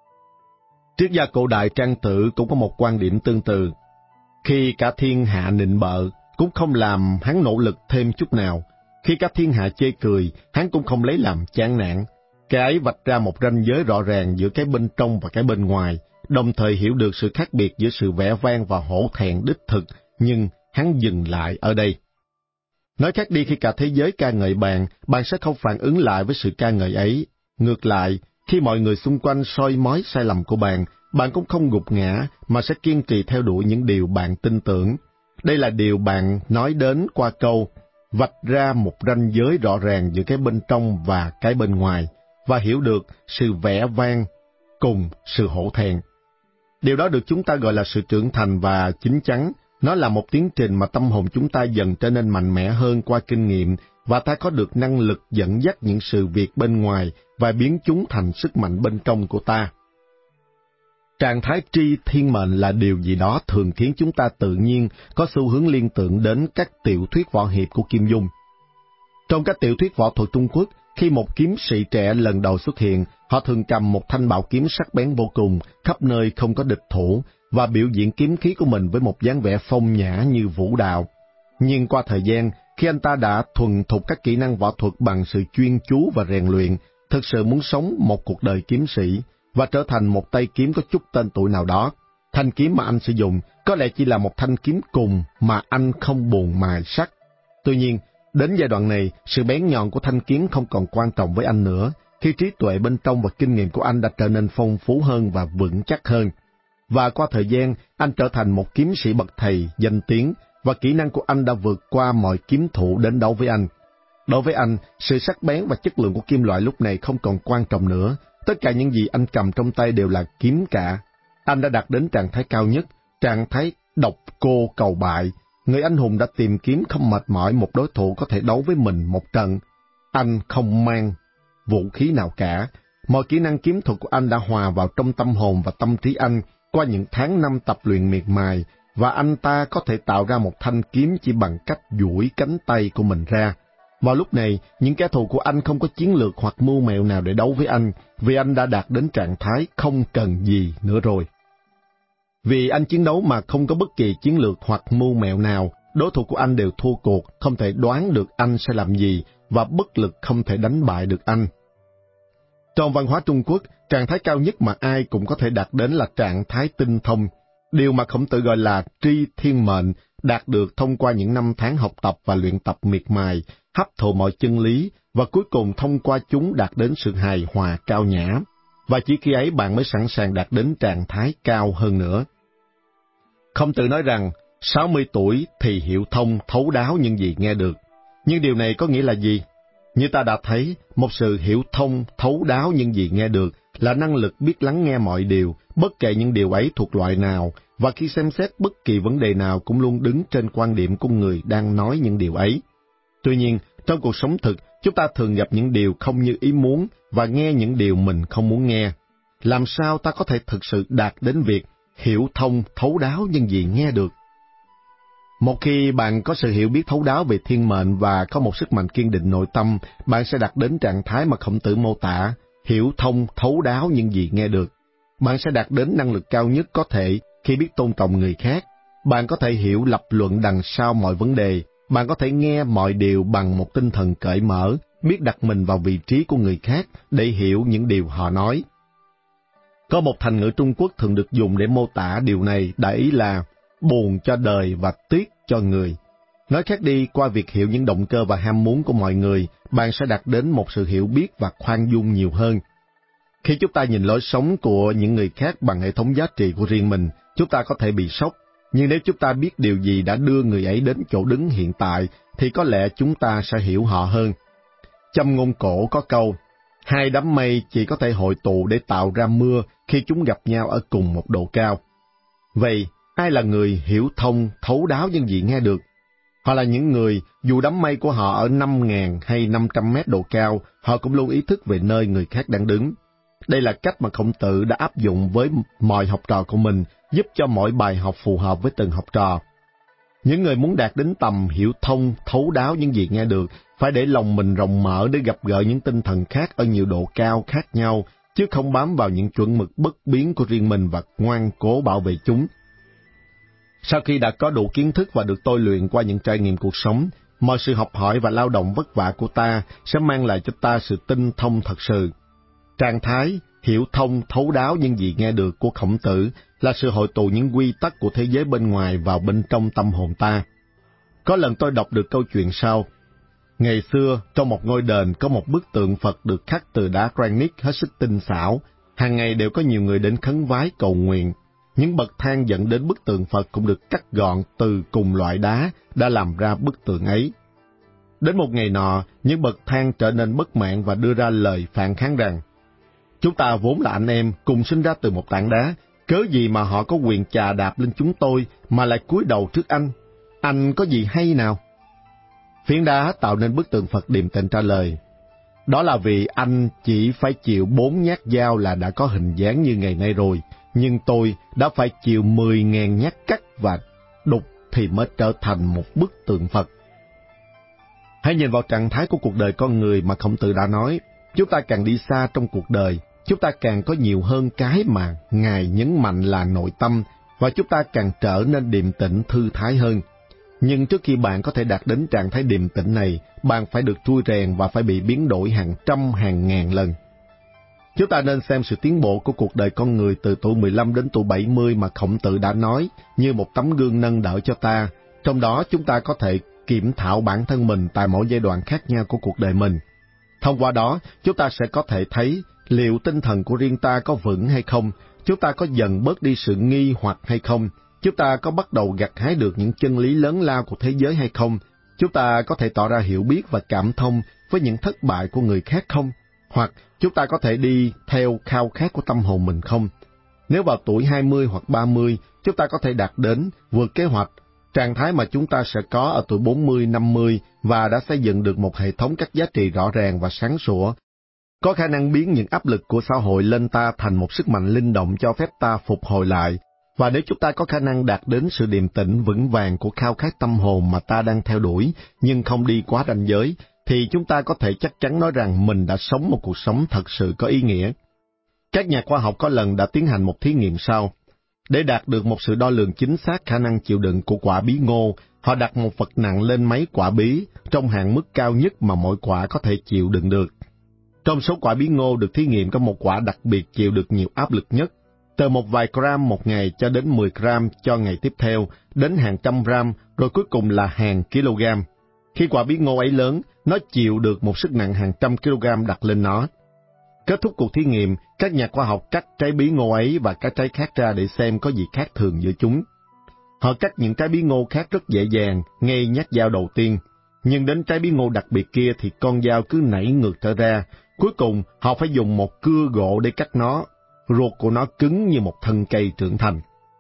Speaker 1: Triết gia cổ đại Trang Tử cũng có một quan điểm tương tự. Khi cả thiên hạ nịnh bợ, cũng không làm hắn nỗ lực thêm chút nào. Khi cả thiên hạ chê cười, hắn cũng không lấy làm chán nản. Cái ấy vạch ra một ranh giới rõ ràng giữa cái bên trong và cái bên ngoài. đồng thời hiểu được sự khác biệt giữa sự vẻ vang và hổ thẹn đích thực, nhưng hắn dừng lại ở đây. Nói khác đi, khi cả thế giới ca ngợi bạn, bạn sẽ không phản ứng lại với sự ca ngợi ấy. Ngược lại, khi mọi người xung quanh soi mói sai lầm của bạn, bạn cũng không gục ngã, mà sẽ kiên trì theo đuổi những điều bạn tin tưởng. Đây là điều bạn nói đến qua câu, vạch ra một ranh giới rõ ràng giữa cái bên trong và cái bên ngoài, và hiểu được sự vẻ vang cùng sự hổ thẹn. Điều đó được chúng ta gọi là sự trưởng thành và chín chắn. Nó là một tiến trình mà tâm hồn chúng ta dần trở nên mạnh mẽ hơn qua kinh nghiệm, và ta có được năng lực dẫn dắt những sự việc bên ngoài và biến chúng thành sức mạnh bên trong của ta. Trạng thái tri thiên mệnh là điều gì đó thường khiến chúng ta tự nhiên có xu hướng liên tưởng đến các tiểu thuyết võ hiệp của Kim Dung. Trong các tiểu thuyết võ thuật Trung Quốc, khi một kiếm sĩ trẻ lần đầu xuất hiện, họ thường cầm một thanh bảo kiếm sắc bén vô cùng, khắp nơi không có địch thủ, và biểu diễn kiếm khí của mình với một dáng vẻ phong nhã như vũ đạo. Nhưng qua thời gian, khi anh ta đã thuần thục các kỹ năng võ thuật bằng sự chuyên chú và rèn luyện, thực sự muốn sống một cuộc đời kiếm sĩ, và trở thành một tay kiếm có chút tên tuổi nào đó, thanh kiếm mà anh sử dụng có lẽ chỉ là một thanh kiếm cùng mà anh không buồn mài sắt. Tuy nhiên, đến giai đoạn này, sự bén nhọn của thanh kiếm không còn quan trọng với anh nữa, khi trí tuệ bên trong và kinh nghiệm của anh đã trở nên phong phú hơn và vững chắc hơn. Và qua thời gian, anh trở thành một kiếm sĩ bậc thầy, danh tiếng, và kỹ năng của anh đã vượt qua mọi kiếm thủ đến đấu với anh. Đối với anh, sự sắc bén và chất lượng của kim loại lúc này không còn quan trọng nữa. Tất cả những gì anh cầm trong tay đều là kiếm cả. Anh đã đạt đến trạng thái cao nhất, trạng thái độc cô cầu bại. Người anh hùng đã tìm kiếm không mệt mỏi một đối thủ có thể đấu với mình một trận. Anh không mang vũ khí nào cả. Mọi kỹ năng kiếm thuật của anh đã hòa vào trong tâm hồn và tâm trí anh qua những tháng năm tập luyện miệt mài, và anh ta có thể tạo ra một thanh kiếm chỉ bằng cách duỗi cánh tay của mình ra. Vào lúc này, những kẻ thù của anh không có chiến lược hoặc mưu mẹo nào để đấu với anh, vì anh đã đạt đến trạng thái không cần gì nữa rồi. Vì anh chiến đấu mà không có bất kỳ chiến lược hoặc mưu mẹo nào, đối thủ của anh đều thua cuộc, không thể đoán được anh sẽ làm gì, và bất lực không thể đánh bại được anh. Trong văn hóa Trung Quốc, trạng thái cao nhất mà ai cũng có thể đạt đến là trạng thái tinh thông, điều mà Khổng Tử gọi là tri thiên mệnh, đạt được thông qua những năm tháng học tập và luyện tập miệt mài, hấp thụ mọi chân lý, và cuối cùng thông qua chúng đạt đến sự hài hòa cao nhã. Và chỉ khi ấy bạn mới sẵn sàng đạt đến trạng thái cao hơn nữa. Khổng Tử nói rằng, 60 tuổi thì hiểu thông, thấu đáo những gì nghe được. Nhưng điều này có nghĩa là gì? Như ta đã thấy, một sự hiểu thông, thấu đáo những gì nghe được là năng lực biết lắng nghe mọi điều, bất kể những điều ấy thuộc loại nào, và khi xem xét bất kỳ vấn đề nào cũng luôn đứng trên quan điểm của người đang nói những điều ấy. Tuy nhiên, trong cuộc sống thực, chúng ta thường gặp những điều không như ý muốn và nghe những điều mình không muốn nghe. Làm sao ta có thể thực sự đạt đến việc hiểu thông, thấu đáo những gì nghe được? Một khi bạn có sự hiểu biết thấu đáo về thiên mệnh và có một sức mạnh kiên định nội tâm, bạn sẽ đạt đến trạng thái mà Khổng Tử mô tả, hiểu thông, thấu đáo những gì nghe được. Bạn sẽ đạt đến năng lực cao nhất có thể khi biết tôn trọng người khác. Bạn có thể hiểu lập luận đằng sau mọi vấn đề. Bạn có thể nghe mọi điều bằng một tinh thần cởi mở, biết đặt mình vào vị trí của người khác để hiểu những điều họ nói. Có một thành ngữ Trung Quốc thường được dùng để mô tả điều này, đại ý là buồn cho đời và tiếc cho người. Nói khác đi, qua việc hiểu những động cơ và ham muốn của mọi người, bạn sẽ đạt đến một sự hiểu biết và khoan dung nhiều hơn. Khi chúng ta nhìn lối sống của những người khác bằng hệ thống giá trị của riêng mình, chúng ta có thể bị sốc. Nhưng nếu chúng ta biết điều gì đã đưa người ấy đến chỗ đứng hiện tại, thì có lẽ chúng ta sẽ hiểu họ hơn. Châm ngôn cổ có câu, 2 đám mây chỉ có thể hội tụ để tạo ra mưa khi chúng gặp nhau ở cùng một độ cao. Vậy, ai là người hiểu thông, thấu đáo những gì nghe được? Họ là những người, dù đám mây của họ ở 5.000 hay 500 mét độ cao, họ cũng luôn ý thức về nơi người khác đang đứng. Đây là cách mà Khổng Tử đã áp dụng với mọi học trò của mình, giúp cho mỗi bài học phù hợp với từng học trò. Những người muốn đạt đến tầm hiểu thông, thấu đáo những gì nghe được, phải để lòng mình rộng mở để gặp gỡ những tinh thần khác ở nhiều độ cao khác nhau, chứ không bám vào những chuẩn mực bất biến của riêng mình và ngoan cố bảo vệ chúng. Sau khi đã có đủ kiến thức và được tôi luyện qua những trải nghiệm cuộc sống, mọi sự học hỏi và lao động vất vả của ta sẽ mang lại cho ta sự tinh thông thật sự. Trạng thái hiểu thông, thấu đáo những gì nghe được của Khổng Tử là sự hội tụ những quy tắc của thế giới bên ngoài vào bên trong tâm hồn ta. Có lần tôi đọc được câu chuyện sau. Ngày xưa, trong một ngôi đền có một bức tượng Phật được khắc từ đá granite hết sức tinh xảo. Hàng ngày đều có nhiều người đến khấn vái cầu nguyện. Những bậc thang dẫn đến bức tượng Phật cũng được cắt gọn từ cùng loại đá đã làm ra bức tượng ấy. Đến một ngày nọ, những bậc thang trở nên bất mãn và đưa ra lời phản kháng rằng: chúng ta vốn là anh em, cùng sinh ra từ một tảng đá, cớ gì mà họ có quyền chà đạp lên chúng tôi mà lại cúi đầu trước anh? Anh có gì hay nào? Phiến đá tạo nên bức tượng Phật điềm tĩnh trả lời: đó là vì anh chỉ phải chịu 4 nhát dao là đã có hình dáng như ngày nay rồi, nhưng tôi đã phải chịu 10.000 nhát cắt và đục thì mới trở thành một bức tượng Phật. Hãy nhìn vào trạng thái của cuộc đời con người mà Khổng Tử đã nói. Chúng ta càng đi xa trong cuộc đời, chúng ta càng có nhiều hơn cái mà Ngài nhấn mạnh là nội tâm, và chúng ta càng trở nên điềm tĩnh thư thái hơn. Nhưng trước khi bạn có thể đạt đến trạng thái điềm tĩnh này, bạn phải được trui rèn và phải bị biến đổi hàng trăm hàng ngàn lần. Chúng ta nên xem sự tiến bộ của cuộc đời con người từ tuổi 15 đến tuổi 70 mà Khổng Tử đã nói như một tấm gương nâng đỡ cho ta. Trong đó chúng ta có thể kiểm thảo bản thân mình tại mỗi giai đoạn khác nhau của cuộc đời mình. Thông qua đó, chúng ta sẽ có thể thấy liệu tinh thần của riêng ta có vững hay không, chúng ta có dần bớt đi sự nghi hoặc hay không, chúng ta có bắt đầu gặt hái được những chân lý lớn lao của thế giới hay không, chúng ta có thể tỏ ra hiểu biết và cảm thông với những thất bại của người khác không, hoặc chúng ta có thể đi theo khao khát của tâm hồn mình không. Nếu vào tuổi 20 hoặc 30, chúng ta có thể đạt đến, vượt kế hoạch, trạng thái mà chúng ta sẽ có ở tuổi 40, 50 và đã xây dựng được một hệ thống các giá trị rõ ràng và sáng sủa, có khả năng biến những áp lực của xã hội lên ta thành một sức mạnh linh động cho phép ta phục hồi lại. Và nếu chúng ta có khả năng đạt đến sự điềm tĩnh vững vàng của khao khát tâm hồn mà ta đang theo đuổi, nhưng không đi quá ranh giới, thì chúng ta có thể chắc chắn nói rằng mình đã sống một cuộc sống thật sự có ý nghĩa. Các nhà khoa học có lần đã tiến hành một thí nghiệm sau. Để đạt được một sự đo lường chính xác khả năng chịu đựng của quả bí ngô, họ đặt một vật nặng lên mấy quả bí trong hạn mức cao nhất mà mỗi quả có thể chịu đựng được. Trong số quả bí ngô được thí nghiệm có một quả đặc biệt chịu được nhiều áp lực nhất, từ một vài gram một ngày cho đến 10 gram cho ngày tiếp theo, đến hàng trăm gram, rồi cuối cùng là hàng kg. Khi quả bí ngô ấy lớn, nó chịu được một sức nặng hàng trăm kg đặt lên nó. Kết thúc cuộc thí nghiệm, các nhà khoa học cắt trái bí ngô ấy và các trái khác ra để xem có gì khác thường giữa chúng. Họ cắt những trái bí ngô khác rất dễ dàng, ngay nhát dao đầu tiên. Nhưng đến trái bí ngô đặc biệt kia thì con dao cứ nảy ngược trở ra. Cuối cùng, họ phải dùng một cưa gỗ để cắt nó. Ruột của nó cứng như một thân cây trưởng thành.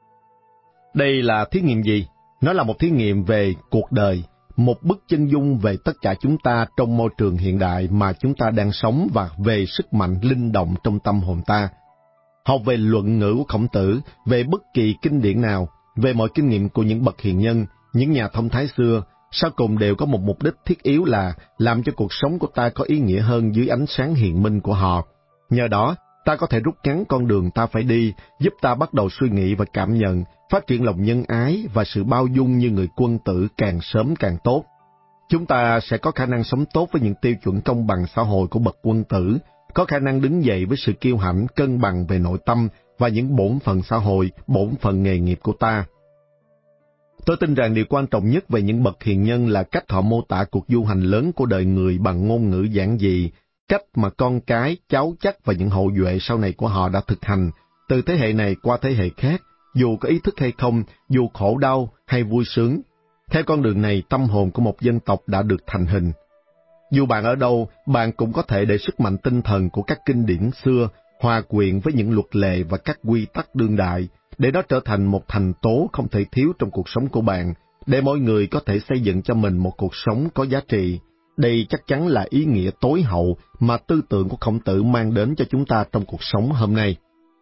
Speaker 1: Đây là thí nghiệm gì? Nó là một thí nghiệm về cuộc đời, một bức chân dung về tất cả chúng ta trong môi trường hiện đại mà chúng ta đang sống và về sức mạnh linh động trong tâm hồn ta. Học về luận ngữ của Khổng Tử, về bất kỳ kinh điển nào, về mọi kinh nghiệm của những bậc hiền nhân, những nhà thông thái xưa, sau cùng đều có một mục đích thiết yếu là làm cho cuộc sống của ta có ý nghĩa hơn dưới ánh sáng hiền minh của họ. Nhờ đó, ta có thể rút ngắn con đường ta phải đi, giúp ta bắt đầu suy nghĩ và cảm nhận, phát triển lòng nhân ái và sự bao dung như người quân tử càng sớm càng tốt. Chúng ta sẽ có khả năng sống tốt với những tiêu chuẩn công bằng xã hội của bậc quân tử, có khả năng đứng dậy với sự kiêu hãnh cân bằng về nội tâm và những bổn phận xã hội, bổn phận nghề nghiệp của ta. Tôi tin rằng điều quan trọng nhất về những bậc hiền nhân là cách họ mô tả cuộc du hành lớn của đời người bằng ngôn ngữ giản dị, cách mà con cái, cháu chắt và những hậu duệ sau này của họ đã thực hành, từ thế hệ này qua thế hệ khác, dù có ý thức hay không, dù khổ đau hay vui sướng. Theo con đường này, tâm hồn của một dân tộc đã được thành hình. Dù bạn ở đâu, bạn cũng có thể để sức mạnh tinh thần của các kinh điển xưa hòa quyện với những luật lệ và các quy tắc đương đại, để nó trở thành một thành tố không thể thiếu trong cuộc sống của bạn, để mỗi người có thể xây dựng cho mình một cuộc sống có giá trị. Đây chắc chắn là ý nghĩa tối hậu mà tư tưởng của Khổng Tử mang đến cho chúng ta trong cuộc sống hôm nay.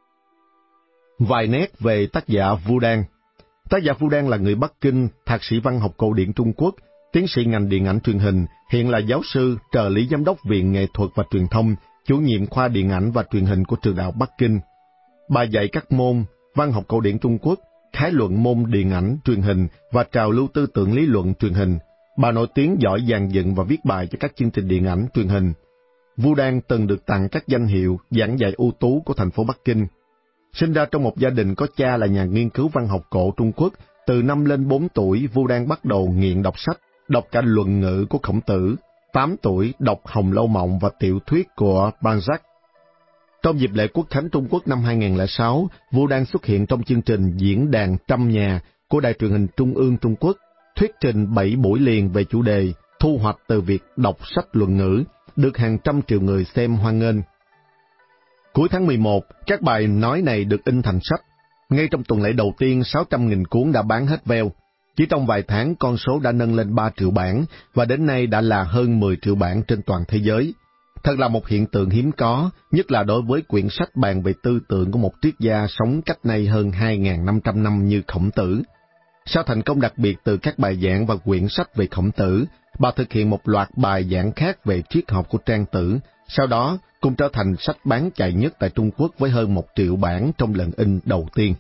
Speaker 1: Vài nét về tác giả Vu Đan. Tác giả Vu Đan là người Bắc Kinh, thạc sĩ văn học cổ điển Trung Quốc, tiến sĩ ngành điện ảnh truyền hình, hiện là giáo sư, trợ lý giám đốc Viện Nghệ thuật và Truyền thông, chủ nhiệm khoa điện ảnh và truyền hình của Trường Đại học Bắc Kinh. Bà dạy các môn văn học cổ điển Trung Quốc, khái luận môn điện ảnh, truyền hình và trào lưu tư tưởng lý luận truyền hình. Bà nổi tiếng giỏi dàn dựng và viết bài cho các chương trình điện ảnh, truyền hình. Vu Đan từng được tặng các danh hiệu giảng dạy ưu tú của thành phố Bắc Kinh. Sinh ra trong một gia đình có cha là nhà nghiên cứu văn học cổ Trung Quốc, từ năm lên 4 tuổi, Vu Đan bắt đầu nghiện đọc sách, đọc cả Luận Ngữ của Khổng Tử. 8 tuổi, đọc Hồng Lâu Mộng và tiểu thuyết của Balzac. Trong dịp lễ Quốc khánh Trung Quốc năm 2006, Vu Đan xuất hiện trong chương trình Diễn đàn Trăm Nhà của Đài truyền hình Trung ương Trung Quốc, thuyết trình 7 buổi liền về chủ đề thu hoạch từ việc đọc sách Luận Ngữ, được hàng trăm triệu người xem hoan nghênh. Cuối tháng 11, các bài nói này được in thành sách. Ngay trong tuần lễ đầu tiên, 600.000 cuốn đã bán hết veo. Chỉ trong vài tháng, con số đã nâng lên 3 triệu bản, và đến nay đã là hơn 10 triệu bản trên toàn thế giới. Thật là một hiện tượng hiếm có, nhất là đối với quyển sách bàn về tư tưởng của một triết gia sống cách nay hơn 2.500 năm như Khổng Tử. Sau thành công đặc biệt từ các bài giảng và quyển sách về Khổng Tử, bà thực hiện một loạt bài giảng khác về triết học của Trang Tử, sau đó cũng trở thành sách bán chạy nhất tại Trung Quốc với hơn 1 triệu bản trong lần in đầu tiên.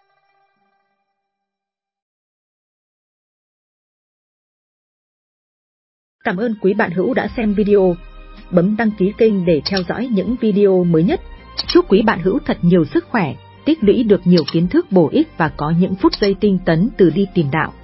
Speaker 2: Cảm ơn quý bạn hữu đã xem video. Bấm đăng ký kênh để theo dõi những video mới nhất. Chúc quý bạn hữu thật nhiều sức khỏe, tích lũy được nhiều kiến thức bổ ích và có những phút giây tinh tấn từ đi tìm đạo.